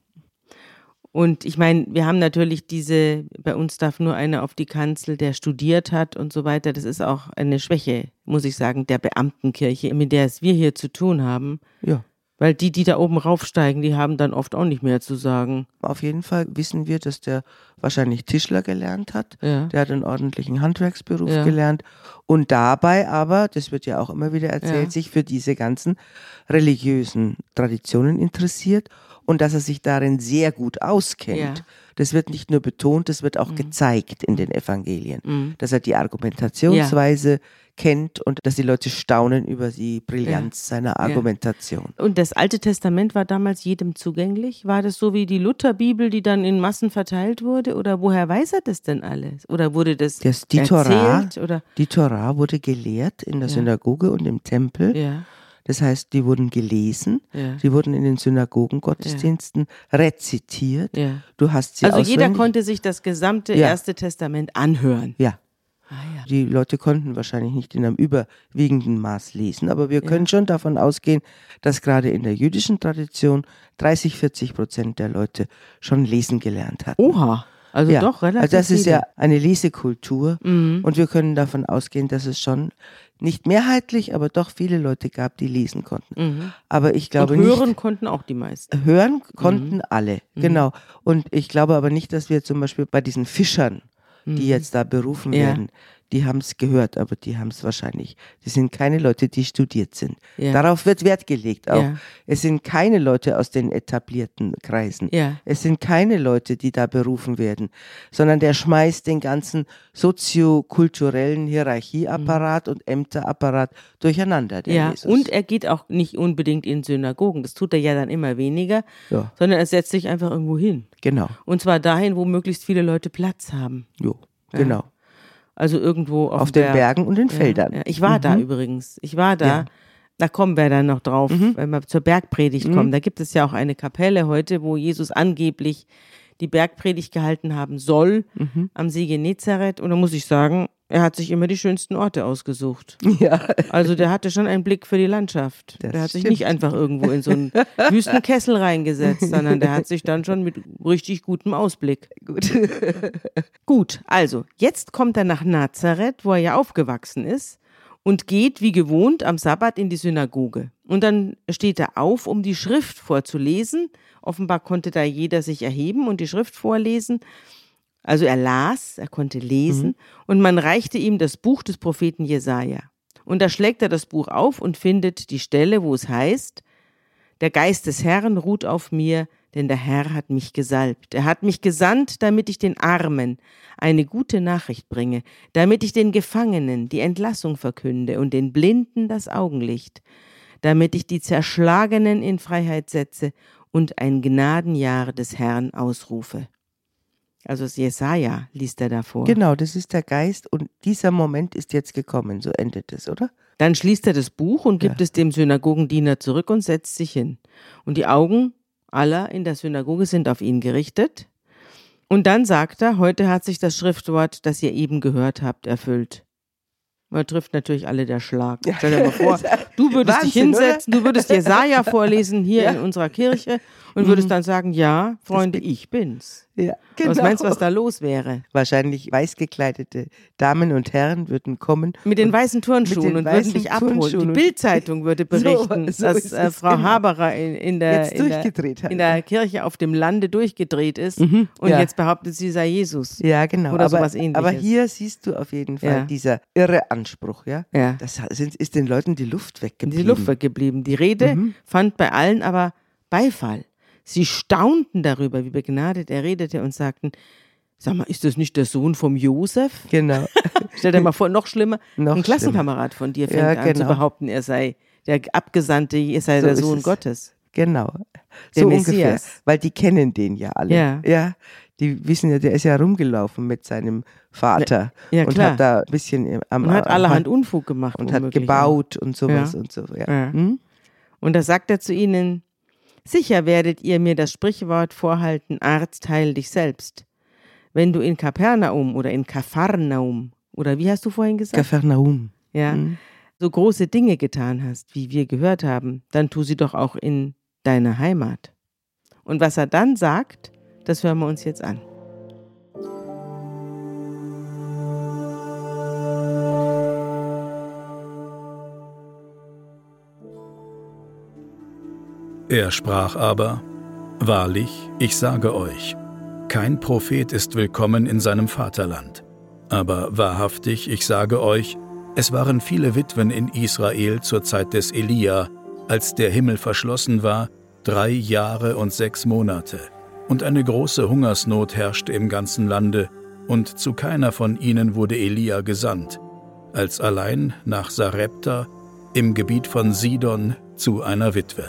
Speaker 2: Und ich meine, wir haben natürlich bei uns darf nur einer auf die Kanzel, der studiert hat und so weiter. Das ist auch eine Schwäche, muss ich sagen, der Beamtenkirche, mit der es wir hier zu tun haben.
Speaker 3: Ja.
Speaker 2: Weil die da oben raufsteigen, die haben dann oft auch nicht mehr zu sagen.
Speaker 3: Auf jeden Fall wissen wir, dass der wahrscheinlich Tischler gelernt hat. Der hat einen ordentlichen Handwerksberuf gelernt. Und dabei aber, das wird ja auch immer wieder erzählt, sich für diese ganzen religiösen Traditionen interessiert und dass er sich darin sehr gut auskennt. Das wird nicht nur betont, das wird auch gezeigt in den Evangelien. Dass er die Argumentationsweise kennt und dass die Leute staunen über die Brillanz seiner Argumentation.
Speaker 2: Und das Alte Testament war damals jedem zugänglich? War das so wie die Lutherbibel, die dann in Massen verteilt wurde? Oder woher weiß er das denn alles? Oder wurde das erzählt?
Speaker 3: Die Torah wurde gelehrt in der Synagoge und im Tempel. Das heißt, die wurden gelesen, die wurden in den Synagogengottesdiensten rezitiert. Du hast sie
Speaker 2: also jeder konnte sich das gesamte Erste Testament anhören?
Speaker 3: Ja. Die Leute konnten wahrscheinlich nicht in einem überwiegenden Maß lesen, aber wir können schon davon ausgehen, dass gerade in der jüdischen Tradition 30-40% der Leute schon lesen gelernt hatten.
Speaker 2: Oha, also doch relativ
Speaker 3: Also das ist
Speaker 2: viele.
Speaker 3: ja eine Lesekultur und wir können davon ausgehen, dass es schon nicht mehrheitlich, aber doch viele Leute gab, die lesen konnten. Aber ich glaube
Speaker 2: und hören
Speaker 3: nicht,
Speaker 2: konnten auch die meisten.
Speaker 3: Hören konnten alle, genau. Und ich glaube aber nicht, dass wir zum Beispiel bei diesen Fischern, die jetzt da berufen werden, die haben es gehört, aber die haben es wahrscheinlich. Das sind keine Leute, die studiert sind. Darauf wird Wert gelegt auch. Es sind keine Leute aus den etablierten Kreisen. Es sind keine Leute, die da berufen werden, sondern der schmeißt den ganzen soziokulturellen Hierarchieapparat und Ämterapparat durcheinander, der Jesus.
Speaker 2: Und er geht auch nicht unbedingt in Synagogen. Das tut er ja dann immer weniger, sondern er setzt sich einfach irgendwo hin.
Speaker 3: Genau.
Speaker 2: Und zwar dahin, wo möglichst viele Leute Platz haben.
Speaker 3: Jo, genau.
Speaker 2: Also irgendwo
Speaker 3: auf den Bergen und den Feldern.
Speaker 2: Ja. Ich war da übrigens. Ich war da. Ja. Da kommen wir dann noch drauf, wenn wir zur Bergpredigt kommen. Da gibt es ja auch eine Kapelle heute, wo Jesus angeblich die Bergpredigt gehalten haben soll am See Genezareth. Und da muss ich sagen, er hat sich immer die schönsten Orte ausgesucht.
Speaker 3: Ja.
Speaker 2: Also der hatte schon einen Blick für die Landschaft. Der hat sich nicht einfach irgendwo in so einen Wüstenkessel reingesetzt, sondern der hat sich dann schon mit richtig gutem Ausblick. Gut, also jetzt kommt er nach Nazareth, wo er ja aufgewachsen ist. und geht wie gewohnt am Sabbat in die Synagoge. Und dann steht er auf, um die Schrift vorzulesen. Offenbar konnte da jeder sich erheben und die Schrift vorlesen. Also er konnte lesen und man reichte ihm das Buch des Propheten Jesaja. Und da schlägt er das Buch auf und findet die Stelle, wo es heißt: Der Geist des Herrn ruht auf mir, denn der Herr hat mich gesalbt. Er hat mich gesandt, damit ich den Armen eine gute Nachricht bringe, damit ich den Gefangenen die Entlassung verkünde und den Blinden das Augenlicht, damit ich die Zerschlagenen in Freiheit setze und ein Gnadenjahr des Herrn ausrufe. Also das Jesaja liest er davor.
Speaker 3: Genau, das ist der Geist und dieser Moment ist jetzt gekommen, so endet es, oder?
Speaker 2: Dann schließt er das Buch und gibt es dem Synagogendiener zurück und setzt sich hin. Und die Augen aller in der Synagoge sind auf ihn gerichtet. Und dann sagt er: Heute hat sich das Schriftwort, das ihr eben gehört habt, erfüllt. Man trifft natürlich alle der Schlag. Stell dir mal vor, du würdest dich hinsetzen, oder? Du würdest Jesaja vorlesen hier in unserer Kirche und würdest dann sagen: Ja, Freunde, ich bin's.
Speaker 3: Ja, genau.
Speaker 2: Was meinst du, was da los wäre?
Speaker 3: Wahrscheinlich weiß gekleidete Damen und Herren würden kommen.
Speaker 2: Mit den weißen Turnschuhen und würden dich abholen. Die Bild-Zeitung würde berichten, dass Frau Haberer in der Kirche auf dem Lande durchgedreht ist und jetzt behauptet, sie sei Jesus.
Speaker 3: Ja, genau.
Speaker 2: Oder sowas Ähnliches.
Speaker 3: Aber hier siehst du auf jeden Fall dieser irre Anspruch. Ja? Das ist den Leuten die Luft weggeblieben.
Speaker 2: Die Rede fand bei allen aber Beifall. Sie staunten darüber, wie begnadet er redete und sagten: Sag mal, ist das nicht der Sohn vom Josef?
Speaker 3: Genau.
Speaker 2: Stell dir mal vor, noch schlimmer, ein Klassenkamerad von dir fängt an zu behaupten, er sei der Abgesandte, er sei der Sohn Gottes.
Speaker 3: Genau,
Speaker 2: der
Speaker 3: so
Speaker 2: Messias.
Speaker 3: ungefähr, weil die kennen den ja alle.
Speaker 2: Ja.
Speaker 3: Die wissen ja, der ist ja rumgelaufen mit seinem Vater und hat da ein bisschen
Speaker 2: hat allerhand Unfug gemacht
Speaker 3: und hat gebaut und sowas und so. Ja.
Speaker 2: Und da sagt er zu ihnen: Sicher werdet ihr mir das Sprichwort vorhalten: Arzt, heil dich selbst. Wenn du in Kapernaum oder in Kapharnaum, oder wie hast du vorhin gesagt?
Speaker 3: Kapharnaum.
Speaker 2: Ja, so große Dinge getan hast, wie wir gehört haben, dann tu sie doch auch in deiner Heimat. Und was er dann sagt, das hören wir uns jetzt an.
Speaker 1: Er sprach aber: Wahrlich, ich sage euch, kein Prophet ist willkommen in seinem Vaterland. Aber wahrhaftig, ich sage euch, es waren viele Witwen in Israel zur Zeit des Elia, als der Himmel verschlossen war, 3 Jahre und 6 Monate. Und eine große Hungersnot herrschte im ganzen Lande, und zu keiner von ihnen wurde Elia gesandt, als allein nach Sarepta im Gebiet von Sidon zu einer Witwe.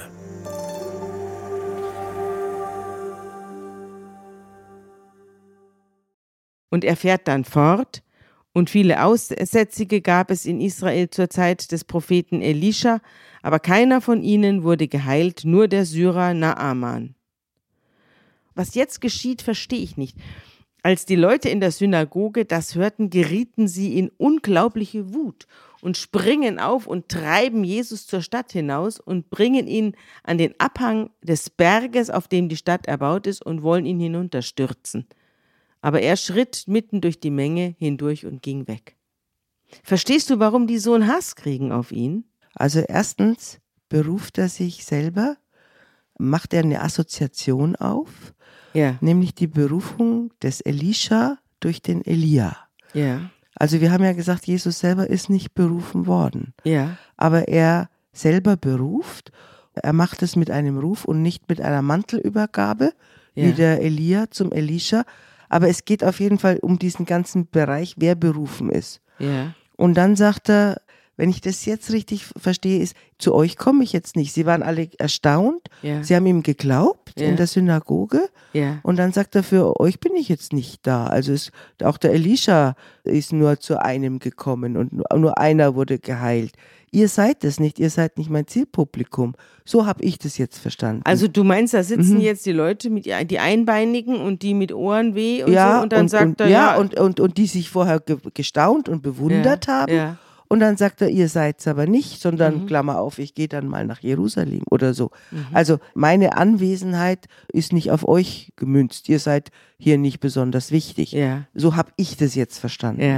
Speaker 2: Und er fährt dann fort: Und viele Aussätzige gab es in Israel zur Zeit des Propheten Elisha, aber keiner von ihnen wurde geheilt, nur der Syrer Naaman. Was jetzt geschieht, verstehe ich nicht. Als die Leute in der Synagoge das hörten, gerieten sie in unglaubliche Wut und springen auf und treiben Jesus zur Stadt hinaus und bringen ihn an den Abhang des Berges, auf dem die Stadt erbaut ist, und wollen ihn hinunterstürzen. Aber er schritt mitten durch die Menge hindurch und ging weg. Verstehst du, warum die so einen Hass kriegen auf ihn?
Speaker 3: Also erstens beruft er sich selber, macht er eine Assoziation auf, nämlich die Berufung des Elisha durch den Elia.
Speaker 2: Ja.
Speaker 3: Also wir haben ja gesagt, Jesus selber ist nicht berufen worden.
Speaker 2: Ja.
Speaker 3: Aber er selber beruft, er macht es mit einem Ruf und nicht mit einer Mantelübergabe, wie der Elia zum Elisha. Aber es geht auf jeden Fall um diesen ganzen Bereich, wer berufen ist.
Speaker 2: Ja.
Speaker 3: Und dann sagt er, wenn ich das jetzt richtig verstehe, ist, zu euch komme ich jetzt nicht. Sie waren alle erstaunt, sie haben ihm geglaubt in der Synagoge.
Speaker 2: Ja.
Speaker 3: Und dann sagt er, für euch bin ich jetzt nicht da. Also auch der Elisha ist nur zu einem gekommen und nur einer wurde geheilt. Ihr seid es nicht, ihr seid nicht mein Zielpublikum. So habe ich das jetzt verstanden.
Speaker 2: Also du meinst, da sitzen jetzt die Leute, die Einbeinigen und die mit Ohrenweh und so, und dann sagt er,
Speaker 3: und die sich vorher gestaunt und bewundert haben. Ja. Und dann sagt er, ihr seid's aber nicht, sondern Klammer auf, ich gehe dann mal nach Jerusalem oder so. Also meine Anwesenheit ist nicht auf euch gemünzt. Ihr seid hier nicht besonders wichtig.
Speaker 2: Ja.
Speaker 3: So habe ich das jetzt verstanden.
Speaker 2: Ja.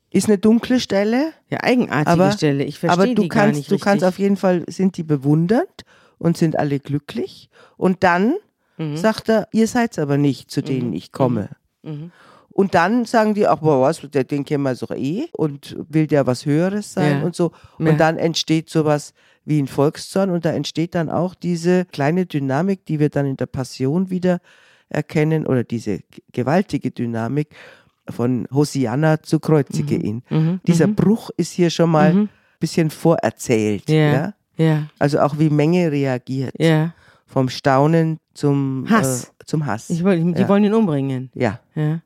Speaker 3: Ist eine dunkle Stelle.
Speaker 2: Ja, eigenartige Stelle. Ich verstehe die gar nicht richtig.
Speaker 3: Du kannst auf jeden Fall, sind die bewundernd und sind alle glücklich. Und dann sagt er, ihr seid aber nicht, zu denen ich komme. Und dann sagen die auch, boah, was, den kennen wir doch eh und will der was Höheres sein und so. Und dann entsteht sowas wie ein Volkszorn und da entsteht dann auch diese kleine Dynamik, die wir dann in der Passion wieder erkennen oder diese gewaltige Dynamik von Hosianna zu kreuzige ihn. Dieser Bruch ist hier schon mal ein bisschen vorerzählt. Ja. Also auch wie Menge reagiert. Vom Staunen zum Hass. Die
Speaker 2: wollen ihn umbringen.
Speaker 3: Ja.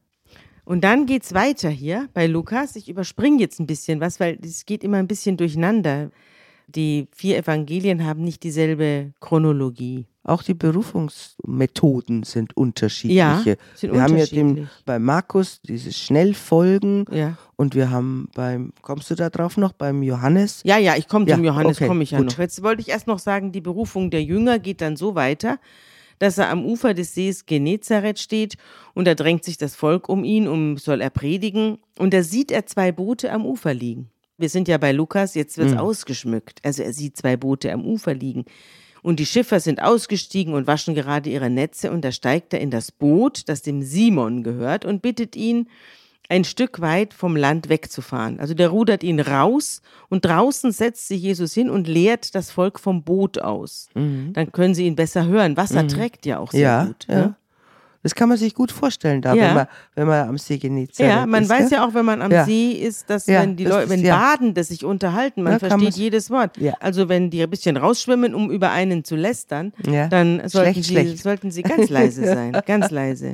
Speaker 2: Und dann geht's weiter hier bei Lukas. Ich überspringe jetzt ein bisschen was, weil es geht immer ein bisschen durcheinander. Die 4 Evangelien haben nicht dieselbe Chronologie.
Speaker 3: Auch die Berufungsmethoden sind unterschiedliche.
Speaker 2: Ja, sind
Speaker 3: wir
Speaker 2: unterschiedlich.
Speaker 3: Haben ja bei Markus dieses Schnellfolgen und wir haben kommst du da drauf noch, beim Johannes?
Speaker 2: Ja, ich komme zum Johannes,
Speaker 3: okay,
Speaker 2: komme ich ja noch. Jetzt wollte ich erst noch sagen, die Berufung der Jünger geht dann so weiter, dass er am Ufer des Sees Genezareth steht und da drängt sich das Volk um ihn, soll er predigen und da sieht er 2 Boote am Ufer liegen. Wir sind ja bei Lukas, jetzt wird es ausgeschmückt. Also er sieht 2 Boote am Ufer liegen. Und die Schiffer sind ausgestiegen und waschen gerade ihre Netze und da steigt er in das Boot, das dem Simon gehört und bittet ihn, ein Stück weit vom Land wegzufahren. Also der rudert ihn raus und draußen setzt sich Jesus hin und lehrt das Volk vom Boot aus. Dann können sie ihn besser hören. Wasser trägt ja auch sehr gut.
Speaker 3: Ja.
Speaker 2: Ne?
Speaker 3: Das kann man sich gut vorstellen, da, wenn man am See Genezareth ist.
Speaker 2: Ja, man weiß ja auch, wenn man am See ist, dass wenn die Leute, wenn Badende sich unterhalten, man versteht jedes Wort. Ja. Also wenn die ein bisschen rausschwimmen, um über einen zu lästern, dann sollten sie ganz leise sein, ganz leise.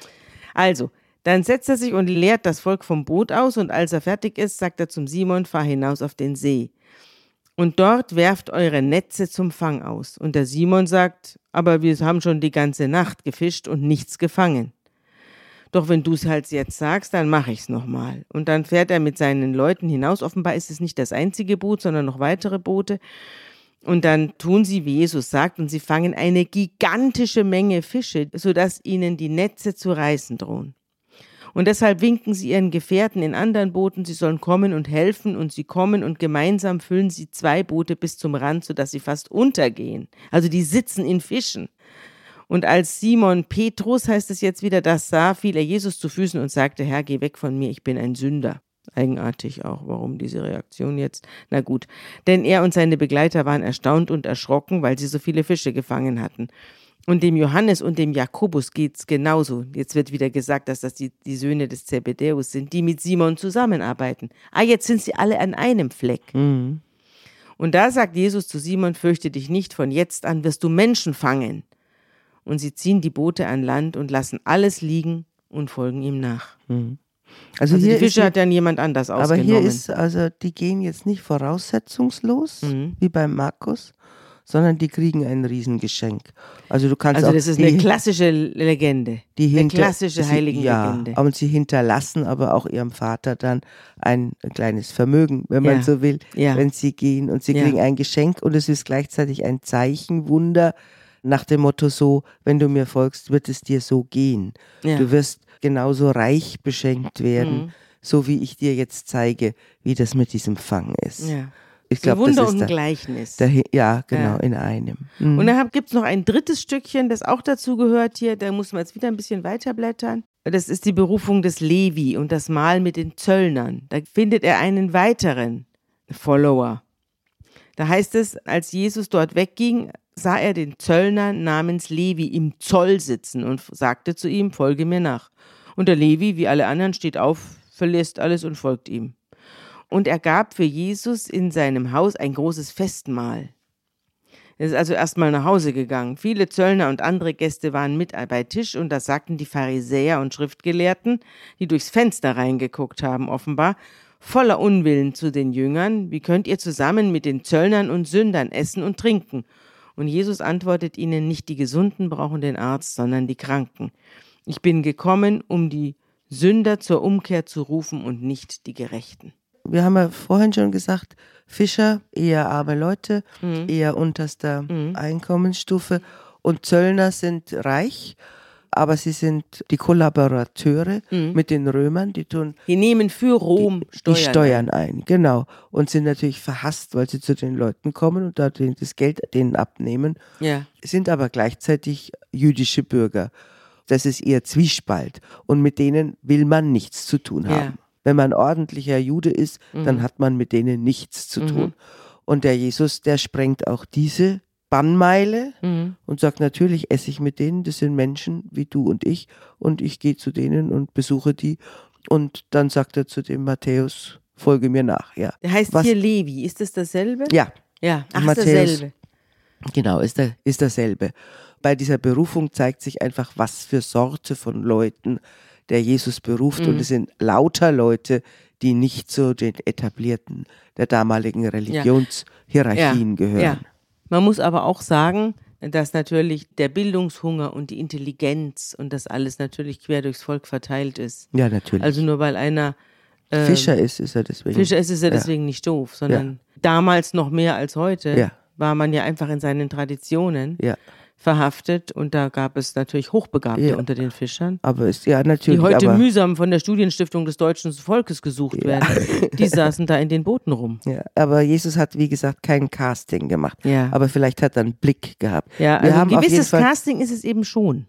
Speaker 2: Also, dann setzt er sich und lehrt das Volk vom Boot aus und als er fertig ist, sagt er zum Simon, fahr hinaus auf den See. Und dort werft eure Netze zum Fang aus. Und der Simon sagt, aber wir haben schon die ganze Nacht gefischt und nichts gefangen. Doch wenn du es halt jetzt sagst, dann mache ich es nochmal. Und dann fährt er mit seinen Leuten hinaus. Offenbar ist es nicht das einzige Boot, sondern noch weitere Boote. Und dann tun sie, wie Jesus sagt, und sie fangen eine gigantische Menge Fische, sodass ihnen die Netze zu reißen drohen. Und deshalb winken sie ihren Gefährten in anderen Booten, sie sollen kommen und helfen und sie kommen und gemeinsam füllen sie 2 Boote bis zum Rand, sodass sie fast untergehen. Also die sitzen in Fischen. Und als Simon Petrus, heißt es jetzt wieder, das sah, fiel er Jesus zu Füßen und sagte, Herr, geh weg von mir, ich bin ein Sünder. Eigenartig auch, warum diese Reaktion jetzt? Na gut, denn er und seine Begleiter waren erstaunt und erschrocken, weil sie so viele Fische gefangen hatten. Und dem Johannes und dem Jakobus geht's genauso. Jetzt wird wieder gesagt, dass das die Söhne des Zebedäus sind, die mit Simon zusammenarbeiten. Jetzt sind sie alle an einem Fleck. Und da sagt Jesus zu Simon, fürchte dich nicht, von jetzt an wirst du Menschen fangen. Und sie ziehen die Boote an Land und lassen alles liegen und folgen ihm nach. Also die Fische hat dann jemand anders ausgenommen.
Speaker 3: Aber hier ist, die gehen jetzt nicht voraussetzungslos, wie beim Markus, sondern die kriegen ein Riesengeschenk. Also
Speaker 2: das ist eine klassische Legende, eine klassische Heiligenlegende.
Speaker 3: Ja, und sie hinterlassen aber auch ihrem Vater dann ein kleines Vermögen, wenn man so will, wenn sie gehen. Und sie kriegen ein Geschenk und es ist gleichzeitig ein Zeichenwunder nach dem Motto so, wenn du mir folgst, wird es dir so gehen. Ja. Du wirst genauso reich beschenkt werden, so wie ich dir jetzt zeige, wie das mit diesem Fang ist. Ja. Ich glaube,
Speaker 2: Wunder das ist und ein Gleichnis.
Speaker 3: In einem.
Speaker 2: Und dann gibt es noch ein drittes Stückchen, das auch dazu gehört hier, da muss man jetzt wieder ein bisschen weiterblättern. Das ist die Berufung des Levi und das Mahl mit den Zöllnern. Da findet er einen weiteren Follower. Da heißt es, als Jesus dort wegging, sah er den Zöllner namens Levi im Zoll sitzen und sagte zu ihm, folge mir nach. Und der Levi, wie alle anderen, steht auf, verlässt alles und folgt ihm. Und er gab für Jesus in seinem Haus ein großes Festmahl. Er ist also erstmal nach Hause gegangen. Viele Zöllner und andere Gäste waren mit bei Tisch und da sagten die Pharisäer und Schriftgelehrten, die durchs Fenster reingeguckt haben offenbar, voller Unwillen zu den Jüngern, wie könnt ihr zusammen mit den Zöllnern und Sündern essen und trinken? Und Jesus antwortet ihnen, nicht die Gesunden brauchen den Arzt, sondern die Kranken. Ich bin gekommen, um die Sünder zur Umkehr zu rufen und nicht die Gerechten.
Speaker 3: Wir haben ja vorhin schon gesagt, Fischer, eher arme Leute, eher unterster Einkommensstufe und Zöllner sind reich. aber sie sind die Kollaborateure mit den Römern, die
Speaker 2: nehmen für Rom
Speaker 3: die Steuern ein, genau, und sind natürlich verhasst, weil sie zu den Leuten kommen und da das Geld denen abnehmen, sind aber gleichzeitig jüdische Bürger. Das ist ihr Zwiespalt und mit denen will man nichts zu tun haben. Wenn man ordentlicher Jude ist, dann hat man mit denen nichts zu tun. Und der Jesus, der sprengt auch diese Bannmeile und sagt, natürlich esse ich mit denen, das sind Menschen wie du und ich gehe zu denen und besuche die. Und dann sagt er zu dem Matthäus, folge mir nach. Ja.
Speaker 2: Der heißt hier Levi, ist das dasselbe?
Speaker 3: Ja.
Speaker 2: Ja,
Speaker 3: Matthäus,
Speaker 2: ist dasselbe.
Speaker 3: Genau, ist dasselbe. Bei dieser Berufung zeigt sich einfach, was für Sorte von Leuten der Jesus beruft. Und es sind lauter Leute, die nicht zu den etablierten der damaligen Religionshierarchien gehören.
Speaker 2: Ja. Man muss aber auch sagen, dass natürlich der Bildungshunger und die Intelligenz und das alles natürlich quer durchs Volk verteilt ist.
Speaker 3: Ja, natürlich.
Speaker 2: Also nur weil einer
Speaker 3: Fischer ist er deswegen.
Speaker 2: Deswegen nicht doof, sondern damals noch mehr als heute war man ja einfach in seinen Traditionen verhaftet und da gab es natürlich Hochbegabte unter den Fischern.
Speaker 3: Aber ist natürlich.
Speaker 2: Die heute mühsam von der Studienstiftung des deutschen Volkes gesucht werden. Die saßen da in den Booten rum.
Speaker 3: Ja, aber Jesus hat, wie gesagt, kein Casting gemacht.
Speaker 2: Ja.
Speaker 3: Aber vielleicht hat er einen Blick gehabt.
Speaker 2: Ja, also ein gewisses Casting ist es eben schon.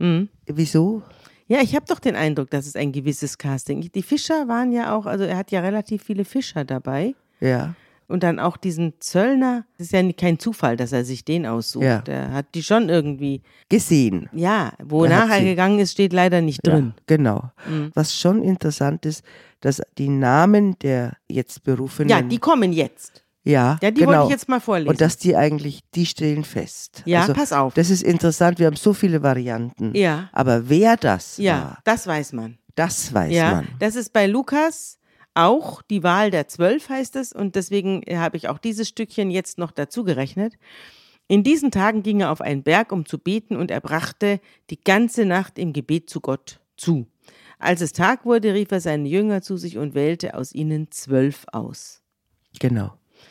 Speaker 3: Wieso?
Speaker 2: Ja, ich habe doch den Eindruck, dass es ein gewisses Casting ist. Die Fischer waren ja auch, also er hat ja relativ viele Fischer dabei.
Speaker 3: Ja.
Speaker 2: Und dann auch diesen Zöllner, das ist ja kein Zufall, dass er sich den aussucht.
Speaker 3: Ja.
Speaker 2: Er hat die schon irgendwie
Speaker 3: gesehen.
Speaker 2: Ja, wonach er gegangen ist, steht leider nicht drin.
Speaker 3: Ja, genau. Was schon interessant ist, dass die Namen der jetzt Berufenen...
Speaker 2: Ja, die kommen jetzt.
Speaker 3: Ja,
Speaker 2: die wollte ich jetzt mal vorlesen.
Speaker 3: Und dass die stellen fest.
Speaker 2: Ja, also, pass auf.
Speaker 3: Das ist interessant, wir haben so viele Varianten.
Speaker 2: Ja.
Speaker 3: Aber wer das war...
Speaker 2: das weiß man.
Speaker 3: Das weiß man.
Speaker 2: Das ist bei Lukas... Auch die Wahl der 12 heißt es und deswegen habe ich auch dieses Stückchen jetzt noch dazu gerechnet. In diesen Tagen ging er auf einen Berg, um zu beten und er brachte die ganze Nacht im Gebet zu Gott zu. Als es Tag wurde, rief er seine Jünger zu sich und wählte aus ihnen 12 aus.
Speaker 3: Genau.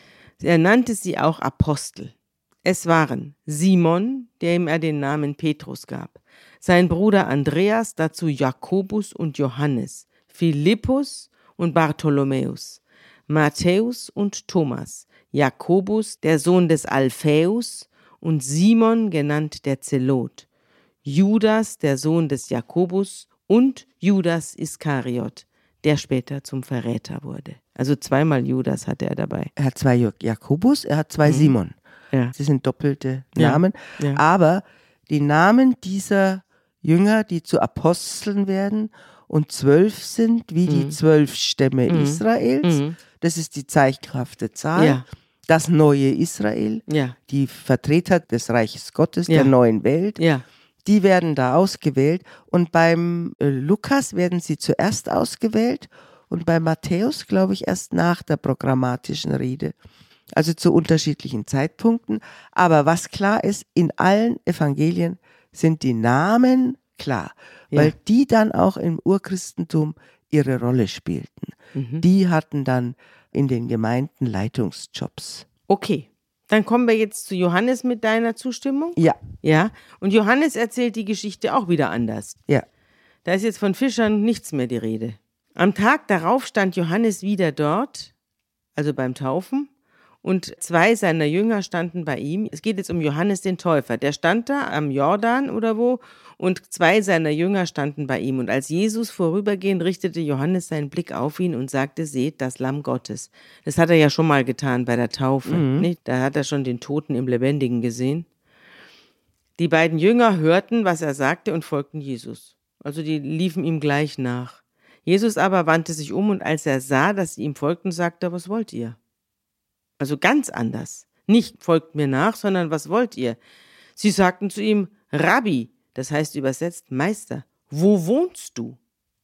Speaker 2: Er nannte sie auch Apostel. Es waren Simon, dem er den Namen Petrus gab, sein Bruder Andreas, dazu Jakobus und Johannes, Philippus und Bartholomäus, Matthäus und Thomas, Jakobus, der Sohn des Alphaeus, und Simon, genannt der Zelot, Judas, der Sohn des Jakobus, und Judas Iskariot, der später zum Verräter wurde. Also zweimal Judas hatte er dabei.
Speaker 3: Er hat 2 Jakobus, er hat 2 Simon.
Speaker 2: Ja.
Speaker 3: Das sind doppelte Namen.
Speaker 2: Ja.
Speaker 3: Aber die Namen dieser Jünger, die zu Aposteln werden und 12 sind, wie die 12 Stämme Israels. Das ist die zeichenhafte Zahl.
Speaker 2: Ja.
Speaker 3: Das neue Israel, die Vertreter des Reiches Gottes, der neuen Welt, die werden da ausgewählt. Und beim Lukas werden sie zuerst ausgewählt und bei Matthäus, glaube ich, erst nach der programmatischen Rede. Also zu unterschiedlichen Zeitpunkten. Aber was klar ist, in allen Evangelien sind die Namen klar, weil die dann auch im Urchristentum ihre Rolle spielten. Die hatten dann in den Gemeinden Leitungsjobs.
Speaker 2: Okay, dann kommen wir jetzt zu Johannes mit deiner Zustimmung.
Speaker 3: Ja.
Speaker 2: Ja, und Johannes erzählt die Geschichte auch wieder anders.
Speaker 3: Ja.
Speaker 2: Da ist jetzt von Fischern nichts mehr die Rede. Am Tag darauf stand Johannes wieder dort, also beim Taufen, und 2 seiner Jünger standen bei ihm. Es geht jetzt um Johannes den Täufer. Der stand da am Jordan oder wo und 2 seiner Jünger standen bei ihm. Und als Jesus vorübergehend richtete Johannes seinen Blick auf ihn und sagte, seht, das Lamm Gottes. Das hat er ja schon mal getan bei der Taufe. Nicht? Da hat er schon den Toten im Lebendigen gesehen. Die beiden Jünger hörten, was er sagte und folgten Jesus. Also die liefen ihm gleich nach. Jesus aber wandte sich um und als er sah, dass sie ihm folgten, sagte er, was wollt ihr? Also ganz anders. Nicht folgt mir nach, sondern was wollt ihr? Sie sagten zu ihm, Rabbi, das heißt übersetzt Meister, wo wohnst du?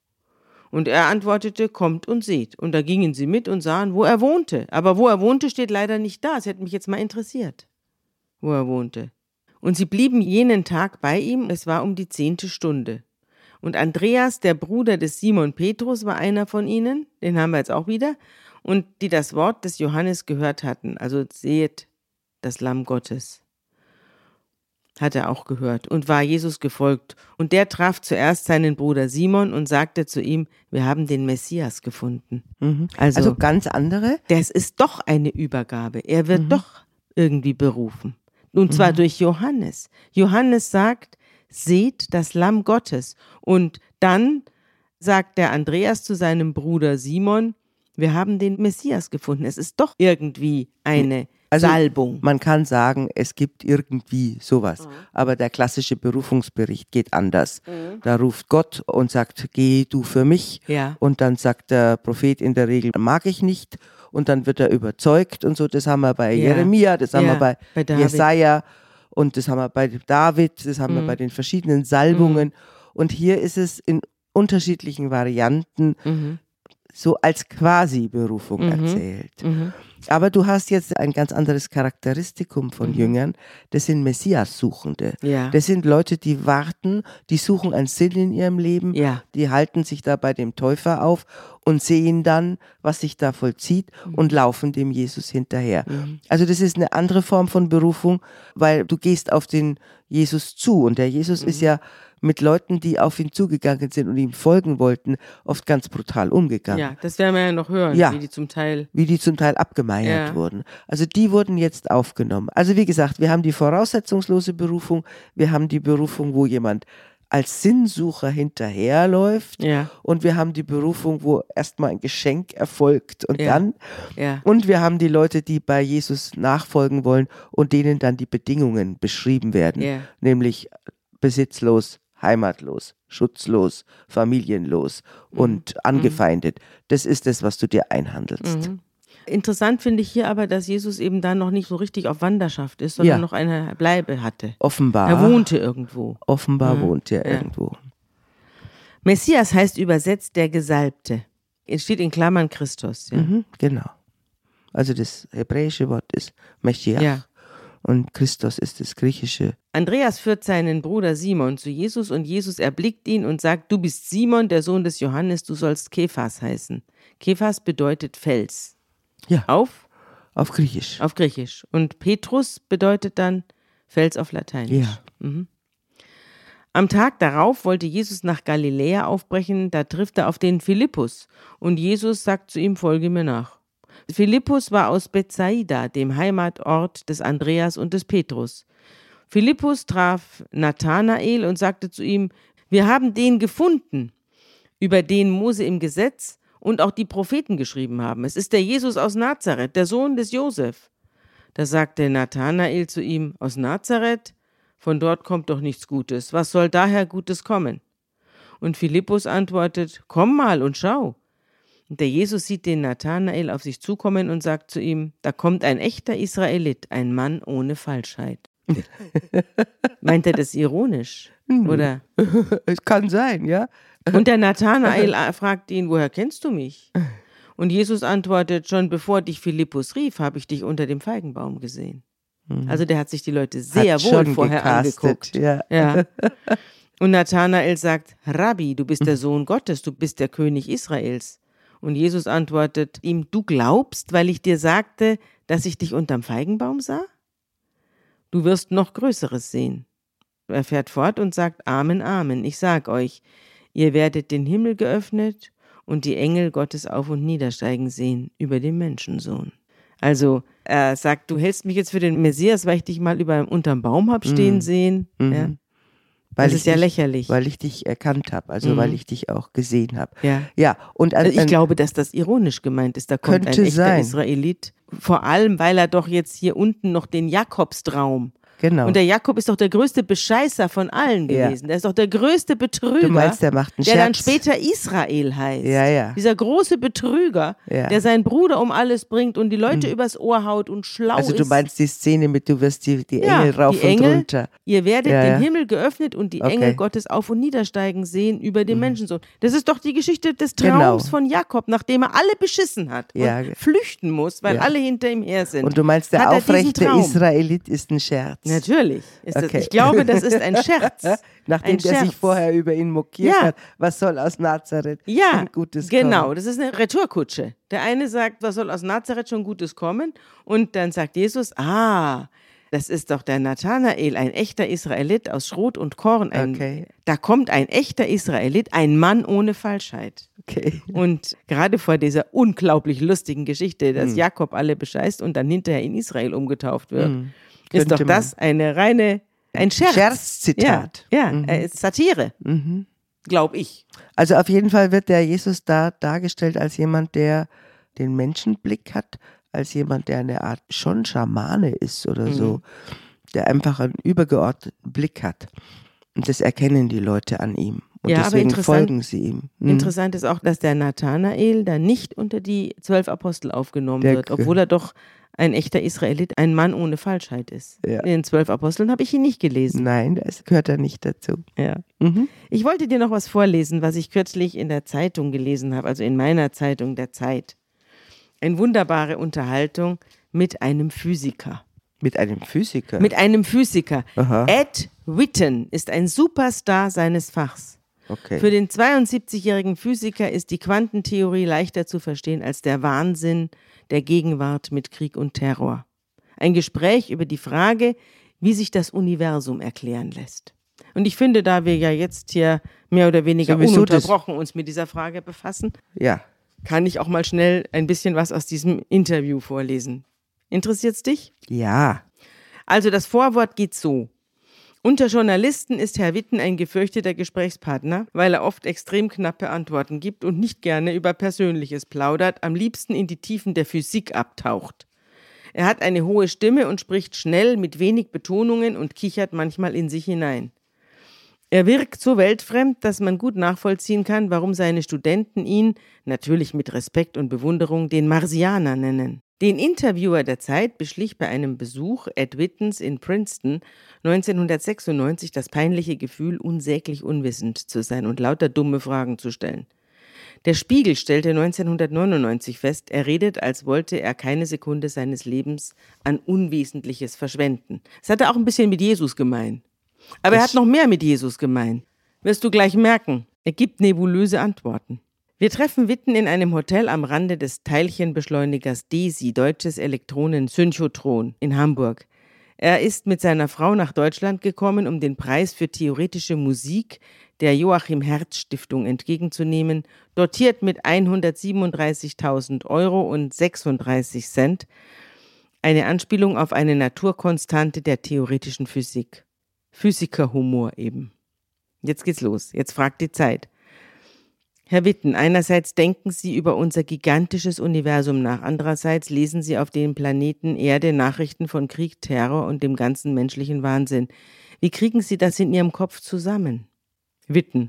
Speaker 2: Und er antwortete, kommt und seht. Und da gingen sie mit und sahen, wo er wohnte. Aber wo er wohnte, steht leider nicht da. Es hätte mich jetzt mal interessiert, wo er wohnte. Und sie blieben jenen Tag bei ihm, es war um die 10. Stunde. Und Andreas, der Bruder des Simon Petrus, war einer von ihnen, den haben wir jetzt auch wieder, und die das Wort des Johannes gehört hatten, also seht das Lamm Gottes. hat er auch gehört und war Jesus gefolgt. Und der traf zuerst seinen Bruder Simon und sagte zu ihm, wir haben den Messias gefunden.
Speaker 3: Also ganz andere?
Speaker 2: Das ist doch eine Übergabe. Er wird doch irgendwie berufen. Und zwar durch Johannes. Johannes sagt, seht das Lamm Gottes. Und dann sagt der Andreas zu seinem Bruder Simon, wir haben den Messias gefunden. Es ist doch irgendwie eine Salbung.
Speaker 3: Man kann sagen, es gibt irgendwie sowas. Aber der klassische Berufungsbericht geht anders. Da ruft Gott und sagt, geh du für mich.
Speaker 2: Ja.
Speaker 3: Und dann sagt der Prophet in der Regel, mag ich nicht. Und dann wird er überzeugt und so. Das haben wir bei Jeremia, das haben wir bei Jesaja und das haben wir bei David, das haben wir bei den verschiedenen Salbungen. Und hier ist es in unterschiedlichen Varianten so als Quasi-Berufung erzählt. Aber du hast jetzt ein ganz anderes Charakteristikum von Jüngern. Das sind Messias-Suchende.
Speaker 2: Ja.
Speaker 3: Das sind Leute, die warten, die suchen einen Sinn in ihrem Leben.
Speaker 2: Ja.
Speaker 3: Die halten sich da bei dem Täufer auf und sehen dann, was sich da vollzieht und laufen dem Jesus hinterher. Also das ist eine andere Form von Berufung, weil du gehst auf den Jesus zu und der Jesus ist ja mit Leuten, die auf ihn zugegangen sind und ihm folgen wollten, oft ganz brutal umgegangen.
Speaker 2: Ja, das werden wir ja noch hören,
Speaker 3: Ja.
Speaker 2: wie die zum Teil
Speaker 3: abgemeiert wurden. Also die wurden jetzt aufgenommen. Also wie gesagt, wir haben die voraussetzungslose Berufung, wir haben die Berufung, wo jemand als Sinnsucher hinterherläuft und wir haben die Berufung, wo erstmal ein Geschenk erfolgt und dann und wir haben die Leute, die bei Jesus nachfolgen wollen und denen dann die Bedingungen beschrieben werden, nämlich besitzlos, heimatlos, schutzlos, familienlos und angefeindet. Das ist das, was du dir einhandelst.
Speaker 2: Interessant finde ich hier aber, dass Jesus eben da noch nicht so richtig auf Wanderschaft ist, sondern noch eine Bleibe hatte.
Speaker 3: Offenbar.
Speaker 2: Er wohnte irgendwo.
Speaker 3: Offenbar wohnt er irgendwo.
Speaker 2: Messias heißt übersetzt der Gesalbte. Es steht in Klammern Christus. Ja.
Speaker 3: Genau. Also das hebräische Wort ist Meschiach.
Speaker 2: Ja.
Speaker 3: Und Christus ist das griechische.
Speaker 2: Andreas führt seinen Bruder Simon zu Jesus und Jesus erblickt ihn und sagt, du bist Simon, der Sohn des Johannes, du sollst Kephas heißen. Kephas bedeutet Fels.
Speaker 3: Ja.
Speaker 2: Auf
Speaker 3: Griechisch.
Speaker 2: Auf Griechisch. Und Petrus bedeutet dann Fels auf Lateinisch.
Speaker 3: Ja.
Speaker 2: Am Tag darauf wollte Jesus nach Galiläa aufbrechen, da trifft er auf den Philippus und Jesus sagt zu ihm, folge mir nach. Philippus war aus Bethsaida, dem Heimatort des Andreas und des Petrus. Philippus traf Nathanael und sagte zu ihm, wir haben den gefunden, über den Mose im Gesetz und auch die Propheten geschrieben haben. Es ist der Jesus aus Nazareth, der Sohn des Josef. Da sagte Nathanael zu ihm, aus Nazareth? Von dort kommt doch nichts Gutes. Was soll daher Gutes kommen? Und Philippus antwortet, komm mal und schau. Und der Jesus sieht den Nathanael auf sich zukommen und sagt zu ihm, da kommt ein echter Israelit, ein Mann ohne Falschheit. Meint er das ironisch? Oder?
Speaker 3: Es kann sein, ja.
Speaker 2: Und der Nathanael fragt ihn, woher kennst du mich? Und Jesus antwortet, schon bevor dich Philippus rief, habe ich dich unter dem Feigenbaum gesehen. Also der hat sich die Leute sehr wohl vorher angeguckt. Ja. Und Nathanael sagt, Rabbi, du bist der Sohn Gottes, du bist der König Israels. Und Jesus antwortet ihm, du glaubst, weil ich dir sagte, dass ich dich unterm Feigenbaum sah? Du wirst noch Größeres sehen. Er fährt fort und sagt, Amen, Amen, ich sag euch, ihr werdet den Himmel geöffnet und die Engel Gottes auf- und niedersteigen sehen über den Menschensohn. Also er sagt, du hältst mich jetzt für den Messias, weil ich dich mal unterm Baum hab stehen sehen. Ja. Das ist ja lächerlich.
Speaker 3: Weil ich dich erkannt habe, also weil ich dich auch gesehen habe.
Speaker 2: Ja.
Speaker 3: Und
Speaker 2: ich glaube, dass das ironisch gemeint ist. Da kommt ein echter Israelit. Vor allem, weil er doch jetzt hier unten noch den Jakobstraum.
Speaker 3: Genau.
Speaker 2: Und der Jakob ist doch der größte Bescheißer von allen gewesen. Der ist doch der größte Betrüger.
Speaker 3: Du meinst, der macht einen Scherz?
Speaker 2: Der dann später Israel heißt.
Speaker 3: Ja.
Speaker 2: Dieser große Betrüger, der seinen Bruder um alles bringt und die Leute übers Ohr haut und schlau ist.
Speaker 3: Also du meinst die Szene mit, du wirst die Engel rauf
Speaker 2: die Engel,
Speaker 3: und runter.
Speaker 2: Ihr werdet den Himmel geöffnet und die Engel Gottes auf- und niedersteigen sehen über den Menschensohn. Das ist doch die Geschichte des Traums von Jakob, nachdem er alle beschissen hat und flüchten muss, weil alle hinter ihm her sind.
Speaker 3: Und du meinst, der aufrechte Israelit ist ein Scherz?
Speaker 2: Natürlich. Ich glaube, das ist ein Scherz.
Speaker 3: Nachdem der sich vorher über ihn mokiert hat, was soll aus Nazareth Gutes kommen?
Speaker 2: Genau, das ist eine Retourkutsche. Der eine sagt, was soll aus Nazareth schon Gutes kommen? Und dann sagt Jesus, das ist doch der Nathanael, ein echter Israelit aus Schrot und Korn.
Speaker 3: Okay.
Speaker 2: Da kommt ein echter Israelit, ein Mann ohne Falschheit.
Speaker 3: Okay.
Speaker 2: Und gerade vor dieser unglaublich lustigen Geschichte, dass Jakob alle bescheißt und dann hinterher in Israel umgetauft wird, ist doch das ein Scherz.
Speaker 3: Scherzzitat.
Speaker 2: Ja, Satire, glaube ich.
Speaker 3: Also auf jeden Fall wird der Jesus da dargestellt als jemand, der den Menschenblick hat, als jemand, der eine Art schon Schamane ist oder so, der einfach einen übergeordneten Blick hat. Und das erkennen die Leute an ihm. Und
Speaker 2: Ja,
Speaker 3: deswegen
Speaker 2: aber
Speaker 3: folgen sie ihm.
Speaker 2: Interessant ist auch, dass der Nathanael da nicht unter die 12 Apostel aufgenommen wird, obwohl er doch ein echter Israelit, ein Mann ohne Falschheit ist.
Speaker 3: Ja.
Speaker 2: In den 12 Aposteln habe ich ihn nicht gelesen.
Speaker 3: Nein, das gehört er nicht dazu.
Speaker 2: Ja. Ich wollte dir noch was vorlesen, was ich kürzlich in der Zeitung gelesen habe, also in meiner Zeitung der Zeit. Eine wunderbare Unterhaltung mit einem Physiker.
Speaker 3: Mit einem Physiker?
Speaker 2: Mit einem Physiker.
Speaker 3: Aha.
Speaker 2: Ed Witten ist ein Superstar seines Fachs.
Speaker 3: Okay.
Speaker 2: Für den 72-jährigen Physiker ist die Quantentheorie leichter zu verstehen als der Wahnsinn der Gegenwart mit Krieg und Terror. Ein Gespräch über die Frage, wie sich das Universum erklären lässt. Und ich finde, da wir ja jetzt hier mehr oder weniger ununterbrochen uns mit dieser Frage befassen,
Speaker 3: Ja.
Speaker 2: kann ich auch mal schnell ein bisschen was aus diesem Interview vorlesen. Interessiert's dich?
Speaker 3: Ja.
Speaker 2: Also das Vorwort geht so. Unter Journalisten ist Herr Witten ein gefürchteter Gesprächspartner, weil er oft extrem knappe Antworten gibt und nicht gerne über Persönliches plaudert, am liebsten in die Tiefen der Physik abtaucht. Er hat eine hohe Stimme und spricht schnell mit wenig Betonungen und kichert manchmal in sich hinein. Er wirkt so weltfremd, dass man gut nachvollziehen kann, warum seine Studenten ihn, natürlich mit Respekt und Bewunderung, den Marsianer nennen. Den Interviewer der Zeit beschlich bei einem Besuch Ed Wittens in Princeton 1996 das peinliche Gefühl, unsäglich unwissend zu sein und lauter dumme Fragen zu stellen. Der Spiegel stellte 1999 fest, er redet, als wollte er keine Sekunde seines Lebens an Unwesentliches verschwenden. Das hat er auch ein bisschen mit Jesus gemein. Aber er hat noch mehr mit Jesus gemein. Wirst du gleich merken, er gibt nebulöse Antworten. Wir treffen Witten in einem Hotel am Rande des Teilchenbeschleunigers DESI, Deutsches Elektronensynchrotron, in Hamburg. Er ist mit seiner Frau nach Deutschland gekommen, um den Preis für theoretische Musik der Joachim Herz Stiftung entgegenzunehmen, dotiert mit 137.000 Euro und 36 Cent, eine Anspielung auf eine Naturkonstante der theoretischen Physik. Physikerhumor eben. Jetzt geht's los, jetzt fragt die Zeit. Herr Witten, einerseits denken Sie über unser gigantisches Universum nach, andererseits lesen Sie auf dem Planeten Erde Nachrichten von Krieg, Terror und dem ganzen menschlichen Wahnsinn. Wie kriegen Sie das in Ihrem Kopf zusammen? Witten,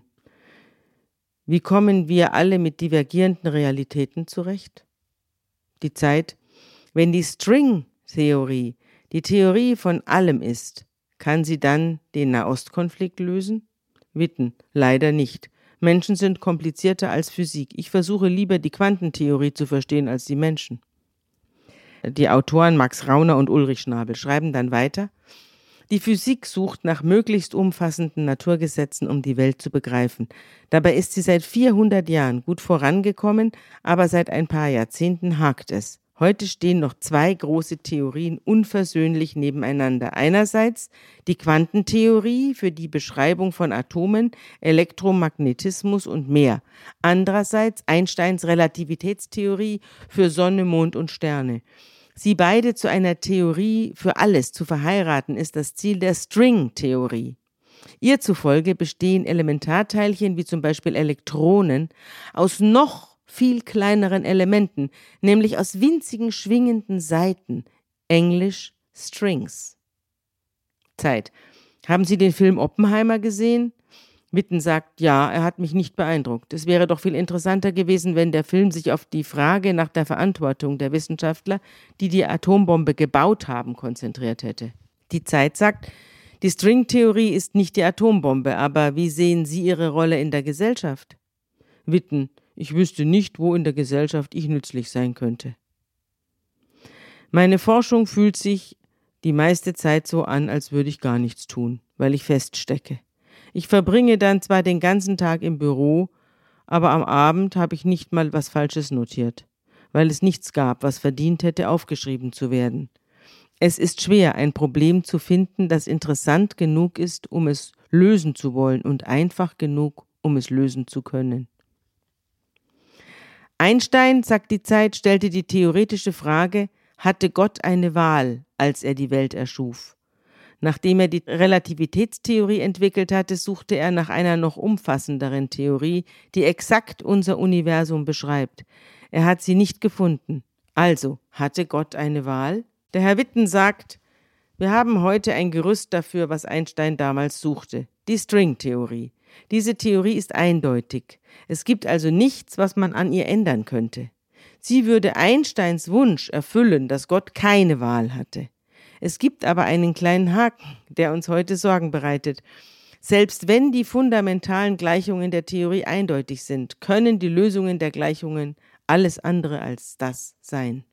Speaker 2: wie kommen wir alle mit divergierenden Realitäten zurecht? Die Zeit, wenn die String-Theorie die Theorie von allem ist, kann sie dann den Nahostkonflikt lösen? Witten, leider nicht. Menschen sind komplizierter als Physik. Ich versuche lieber die Quantentheorie zu verstehen als die Menschen. Die Autoren Max Rauner und Ulrich Schnabel schreiben dann weiter: Die Physik sucht nach möglichst umfassenden Naturgesetzen, um die Welt zu begreifen. Dabei ist sie seit 400 Jahren gut vorangekommen, aber seit ein paar Jahrzehnten hakt es. Heute stehen noch zwei große Theorien unversöhnlich nebeneinander. Einerseits die Quantentheorie für die Beschreibung von Atomen, Elektromagnetismus und mehr. Andererseits Einsteins Relativitätstheorie für Sonne, Mond und Sterne. Sie beide zu einer Theorie für alles zu verheiraten, ist das Ziel der String-Theorie. Ihr zufolge bestehen Elementarteilchen wie zum Beispiel Elektronen aus noch viel kleineren Elementen, nämlich aus winzigen schwingenden Saiten, englisch Strings. Zeit. Haben Sie den Film Oppenheimer gesehen? Witten sagt, ja, er hat mich nicht beeindruckt. Es wäre doch viel interessanter gewesen, wenn der Film sich auf die Frage nach der Verantwortung der Wissenschaftler, die die Atombombe gebaut haben, konzentriert hätte. Die Zeit sagt, die Stringtheorie ist nicht die Atombombe, aber wie sehen Sie Ihre Rolle in der Gesellschaft? Witten, ich wüsste nicht, wo in der Gesellschaft ich nützlich sein könnte. Meine Forschung fühlt sich die meiste Zeit so an, als würde ich gar nichts tun, weil ich feststecke. Ich verbringe dann zwar den ganzen Tag im Büro, aber am Abend habe ich nicht mal was Falsches notiert, weil es nichts gab, was verdient hätte, aufgeschrieben zu werden. Es ist schwer, ein Problem zu finden, das interessant genug ist, um es lösen zu wollen und einfach genug, um es lösen zu können. Einstein, sagt die Zeit, stellte die theoretische Frage, hatte Gott eine Wahl, als er die Welt erschuf? Nachdem er die Relativitätstheorie entwickelt hatte, suchte er nach einer noch umfassenderen Theorie, die exakt unser Universum beschreibt. Er hat sie nicht gefunden. Also, hatte Gott eine Wahl? Der Herr Witten sagt, wir haben heute ein Gerüst dafür, was Einstein damals suchte, die Stringtheorie. Diese Theorie ist eindeutig. Es gibt also nichts, was man an ihr ändern könnte. Sie würde Einsteins Wunsch erfüllen, dass Gott keine Wahl hatte. Es gibt aber einen kleinen Haken, der uns heute Sorgen bereitet. Selbst wenn die fundamentalen Gleichungen der Theorie eindeutig sind, können die Lösungen der Gleichungen alles andere als das sein.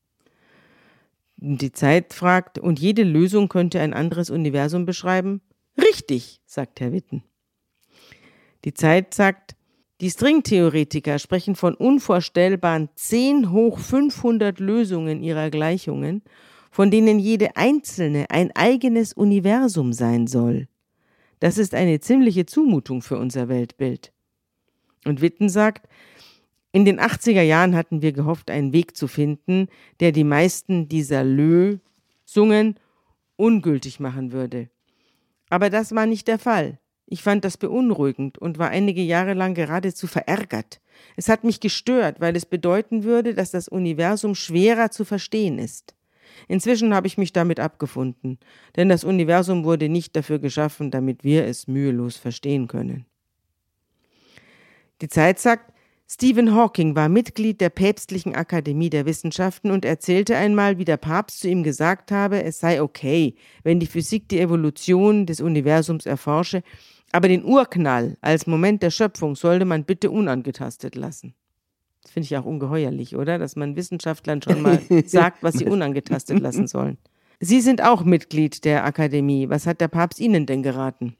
Speaker 2: Die Zeit fragt, und jede Lösung könnte ein anderes Universum beschreiben? Richtig, sagt Herr Witten. Die Zeit sagt, die Stringtheoretiker sprechen von unvorstellbaren 10 hoch 500 Lösungen ihrer Gleichungen, von denen jede einzelne ein eigenes Universum sein soll. Das ist eine ziemliche Zumutung für unser Weltbild. Und Witten sagt, in den 80er Jahren hatten wir gehofft, einen Weg zu finden, der die meisten dieser Lösungen ungültig machen würde. Aber das war nicht der Fall. Ich fand das beunruhigend und war einige Jahre lang geradezu verärgert. Es hat mich gestört, weil es bedeuten würde, dass das Universum schwerer zu verstehen ist. Inzwischen habe ich mich damit abgefunden, denn das Universum wurde nicht dafür geschaffen, damit wir es mühelos verstehen können. Die Zeit sagt, Stephen Hawking war Mitglied der Päpstlichen Akademie der Wissenschaften und erzählte einmal, wie der Papst zu ihm gesagt habe, es sei okay, wenn die Physik die Evolution des Universums erforsche, aber den Urknall als Moment der Schöpfung sollte man bitte unangetastet lassen. Das finde ich auch ungeheuerlich, oder? Dass man Wissenschaftlern schon mal sagt, was sie unangetastet lassen sollen. Sie sind auch Mitglied der Akademie. Was hat der Papst Ihnen denn geraten?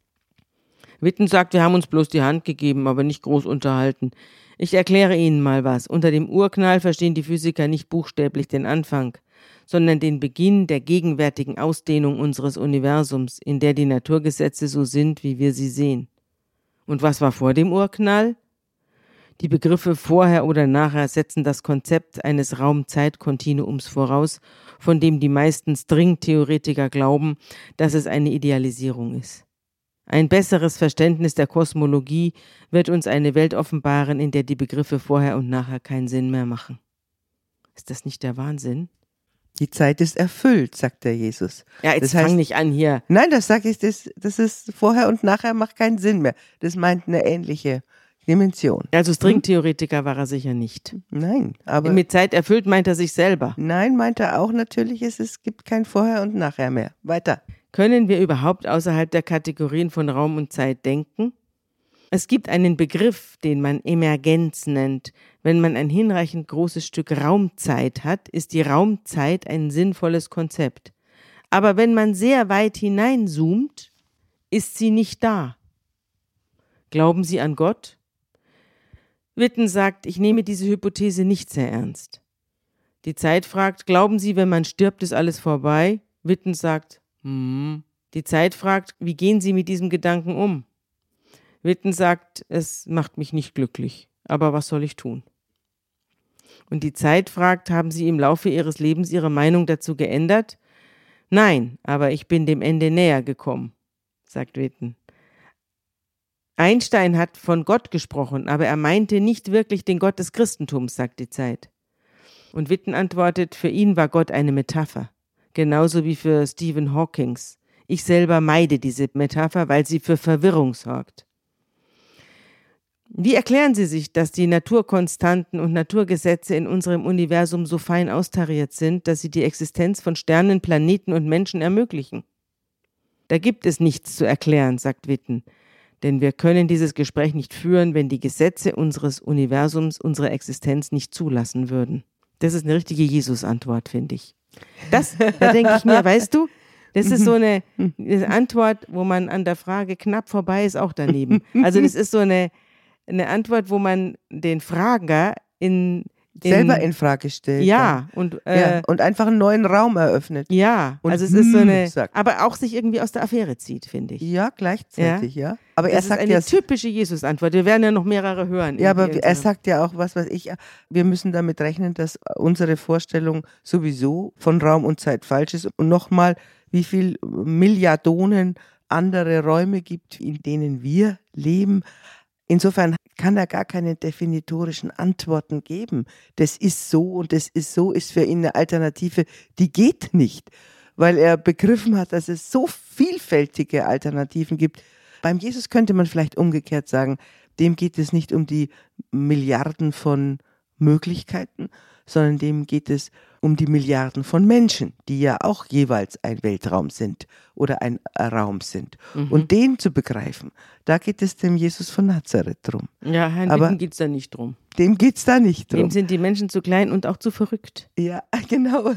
Speaker 2: Witten sagt, wir haben uns bloß die Hand gegeben, aber nicht groß unterhalten. Ich erkläre Ihnen mal was. Unter dem Urknall verstehen die Physiker nicht buchstäblich den Anfang, sondern den Beginn der gegenwärtigen Ausdehnung unseres Universums, in der die Naturgesetze so sind, wie wir sie sehen. Und was war vor dem Urknall? Die Begriffe vorher oder nachher setzen das Konzept eines Raum-Zeit-Kontinuums voraus, von dem die meisten Stringtheoretiker glauben, dass es eine Idealisierung ist. Ein besseres Verständnis der Kosmologie wird uns eine Welt offenbaren, in der die Begriffe vorher und nachher keinen Sinn mehr machen. Ist das nicht der Wahnsinn?
Speaker 3: Die Zeit ist erfüllt, sagt der Jesus.
Speaker 2: Ja, jetzt fang nicht an hier.
Speaker 3: Nein, das sage ich, das ist vorher und nachher macht keinen Sinn mehr. Das meint eine ähnliche Dimension.
Speaker 2: Also Stringtheoretiker war er sicher nicht.
Speaker 3: Nein, aber
Speaker 2: mit Zeit erfüllt meint er sich selber.
Speaker 3: Nein, meint er auch natürlich, es gibt kein Vorher und Nachher mehr. Weiter.
Speaker 2: Können wir überhaupt außerhalb der Kategorien von Raum und Zeit denken? Es gibt einen Begriff, den man Emergenz nennt. Wenn man ein hinreichend großes Stück Raumzeit hat, ist die Raumzeit ein sinnvolles Konzept. Aber wenn man sehr weit hineinzoomt, ist sie nicht da. Glauben Sie an Gott? Witten sagt, ich nehme diese Hypothese nicht sehr ernst. Die Zeit fragt, glauben Sie, wenn man stirbt, ist alles vorbei? Witten sagt, Die Zeit fragt, wie gehen Sie mit diesem Gedanken um? Witten sagt, es macht mich nicht glücklich, aber was soll ich tun? Und die Zeit fragt, haben Sie im Laufe Ihres Lebens Ihre Meinung dazu geändert? Nein, aber ich bin dem Ende näher gekommen, sagt Witten. Einstein hat von Gott gesprochen, aber er meinte nicht wirklich den Gott des Christentums, sagt die Zeit. Und Witten antwortet, für ihn war Gott eine Metapher, genauso wie für Stephen Hawking. Ich selber meide diese Metapher, weil sie für Verwirrung sorgt. Wie erklären Sie sich, dass die Naturkonstanten und Naturgesetze in unserem Universum so fein austariert sind, dass sie die Existenz von Sternen, Planeten und Menschen ermöglichen? Da gibt es nichts zu erklären, sagt Witten. Denn wir können dieses Gespräch nicht führen, wenn die Gesetze unseres Universums unsere Existenz nicht zulassen würden. Das ist eine richtige Jesus-Antwort, finde ich. Da denke ich mir, weißt du, das ist so eine Antwort, wo man an der Frage knapp vorbei ist, auch daneben. Also das ist so eine Antwort, wo man den Frager in
Speaker 3: selber in Frage stellt.
Speaker 2: Ja,
Speaker 3: und einfach einen neuen Raum eröffnet.
Speaker 2: Ja,
Speaker 3: und
Speaker 2: also es ist so eine,
Speaker 3: sagt.
Speaker 2: aber auch sich irgendwie aus der Affäre zieht, finde ich.
Speaker 3: Ja, gleichzeitig, ja. Aber
Speaker 2: das
Speaker 3: er sagt
Speaker 2: ist eine typische Jesus-Antwort. Wir werden ja noch mehrere hören.
Speaker 3: Ja, aber er sagt ja auch, was weiß ich, wir müssen damit rechnen, dass unsere Vorstellung sowieso von Raum und Zeit falsch ist. Und nochmal, wie viel Milliardonen andere Räume gibt, in denen wir leben. Insofern kann er gar keine definitorischen Antworten geben. Das ist so und das ist so, ist für ihn eine Alternative, die geht nicht, weil er begriffen hat, dass es so vielfältige Alternativen gibt. Beim Jesus könnte man vielleicht umgekehrt sagen, dem geht es nicht um die Milliarden von Möglichkeiten, sondern dem geht es um die Milliarden von Menschen, die ja auch jeweils ein Weltraum sind oder ein Raum sind. Und den zu begreifen, da geht es dem Jesus von Nazareth drum.
Speaker 2: Ja, Herrn Witten geht es da nicht drum.
Speaker 3: Dem geht es da nicht drum.
Speaker 2: Dem sind die Menschen zu klein und auch zu verrückt.
Speaker 3: Ja, genau.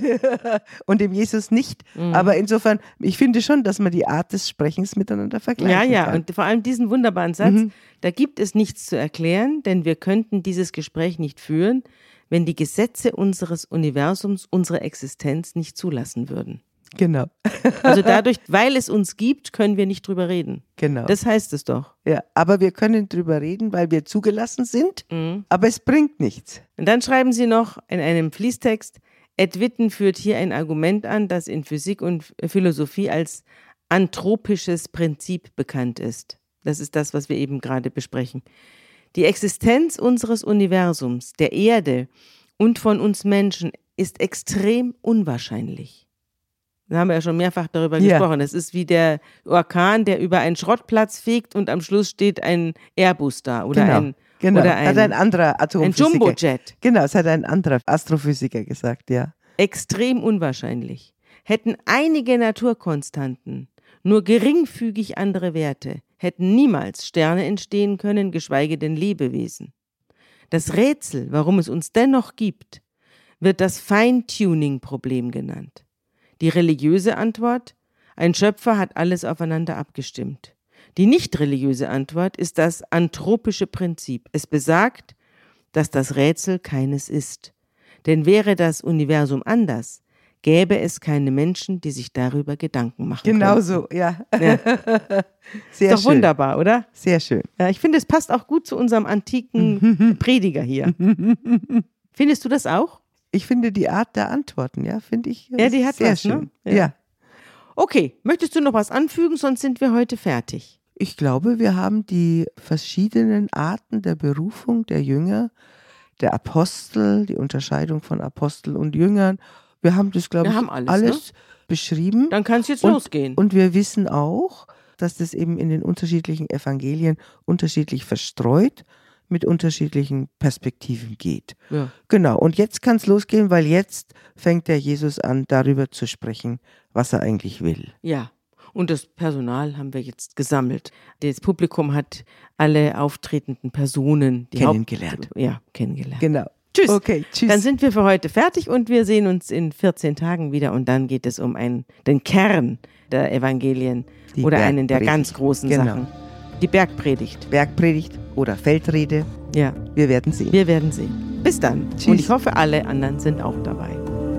Speaker 3: Und dem Jesus nicht. Aber insofern, ich finde schon, dass man die Art des Sprechens miteinander vergleichen kann.
Speaker 2: Und vor allem diesen wunderbaren Satz, da gibt es nichts zu erklären, denn wir könnten dieses Gespräch nicht führen, wenn die Gesetze unseres Universums unsere Existenz nicht zulassen würden.
Speaker 3: Genau.
Speaker 2: Also dadurch, weil es uns gibt, können wir nicht drüber reden.
Speaker 3: Genau.
Speaker 2: Das heißt es doch.
Speaker 3: Ja, aber wir können drüber reden, weil wir zugelassen sind, aber es bringt nichts.
Speaker 2: Und dann schreiben Sie noch in einem Fließtext, Ed Witten führt hier ein Argument an, das in Physik und Philosophie als anthropisches Prinzip bekannt ist. Das ist das, was wir eben gerade besprechen. Die Existenz unseres Universums, der Erde und von uns Menschen ist extrem unwahrscheinlich. Da haben wir ja schon mehrfach darüber gesprochen. Das ist wie der Orkan, der über einen Schrottplatz fegt und am Schluss steht ein Airbus da oder oder
Speaker 3: hat ein anderer Atomphysiker.
Speaker 2: Ein Jumbojet.
Speaker 3: Genau, das hat ein anderer Astrophysiker gesagt, ja.
Speaker 2: Extrem unwahrscheinlich. Hätten einige Naturkonstanten nur geringfügig andere Werte, hätten niemals Sterne entstehen können, geschweige denn Lebewesen. Das Rätsel, warum es uns dennoch gibt, wird das Feintuning-Problem genannt. Die religiöse Antwort: Ein Schöpfer hat alles aufeinander abgestimmt. Die nicht religiöse Antwort ist das anthropische Prinzip. Es besagt, dass das Rätsel keines ist. Denn wäre das Universum anders, gäbe es keine Menschen, die sich darüber Gedanken machen
Speaker 3: Genau
Speaker 2: könnten.
Speaker 3: so, ja.
Speaker 2: Sehr ist doch
Speaker 3: schön.
Speaker 2: Wunderbar, oder?
Speaker 3: Sehr schön.
Speaker 2: Ja, ich finde, es passt auch gut zu unserem antiken Prediger hier. Findest du das auch?
Speaker 3: Ich finde die Art der Antworten, ja, finde ich
Speaker 2: die hat
Speaker 3: sehr
Speaker 2: was,
Speaker 3: schön.
Speaker 2: Ne?
Speaker 3: Ja.
Speaker 2: Okay, möchtest du noch was anfügen, sonst sind wir heute fertig.
Speaker 3: Ich glaube, wir haben die verschiedenen Arten der Berufung der Jünger, der Apostel, die Unterscheidung von Apostel und Jüngern. Wir haben das, glaube ich, alles beschrieben.
Speaker 2: Dann kann es jetzt losgehen.
Speaker 3: Und wir wissen auch, dass das eben in den unterschiedlichen Evangelien unterschiedlich verstreut mit unterschiedlichen Perspektiven geht.
Speaker 2: Ja.
Speaker 3: Genau, und jetzt kann es losgehen, weil jetzt fängt der Jesus an, darüber zu sprechen, was er eigentlich will.
Speaker 2: Ja, und das Personal haben wir jetzt gesammelt. Das Publikum hat alle auftretenden Personen
Speaker 3: kennengelernt.
Speaker 2: Kennengelernt.
Speaker 3: Genau.
Speaker 2: Tschüss.
Speaker 3: Okay, tschüss.
Speaker 2: Dann sind wir für heute fertig und wir sehen uns in 14 Tagen wieder und dann geht es um den Kern der Evangelien oder einen der ganz großen Sachen. Die Bergpredigt.
Speaker 3: Bergpredigt oder Feldrede.
Speaker 2: Ja.
Speaker 3: Wir werden sehen.
Speaker 2: Wir werden sehen. Bis dann. Tschüss. Und ich hoffe, alle anderen sind auch dabei.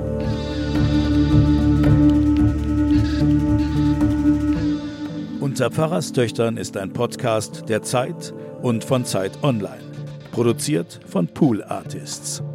Speaker 1: Unter Pfarrerstöchtern ist ein Podcast der Zeit und von Zeit Online. Produziert von Pool Artists.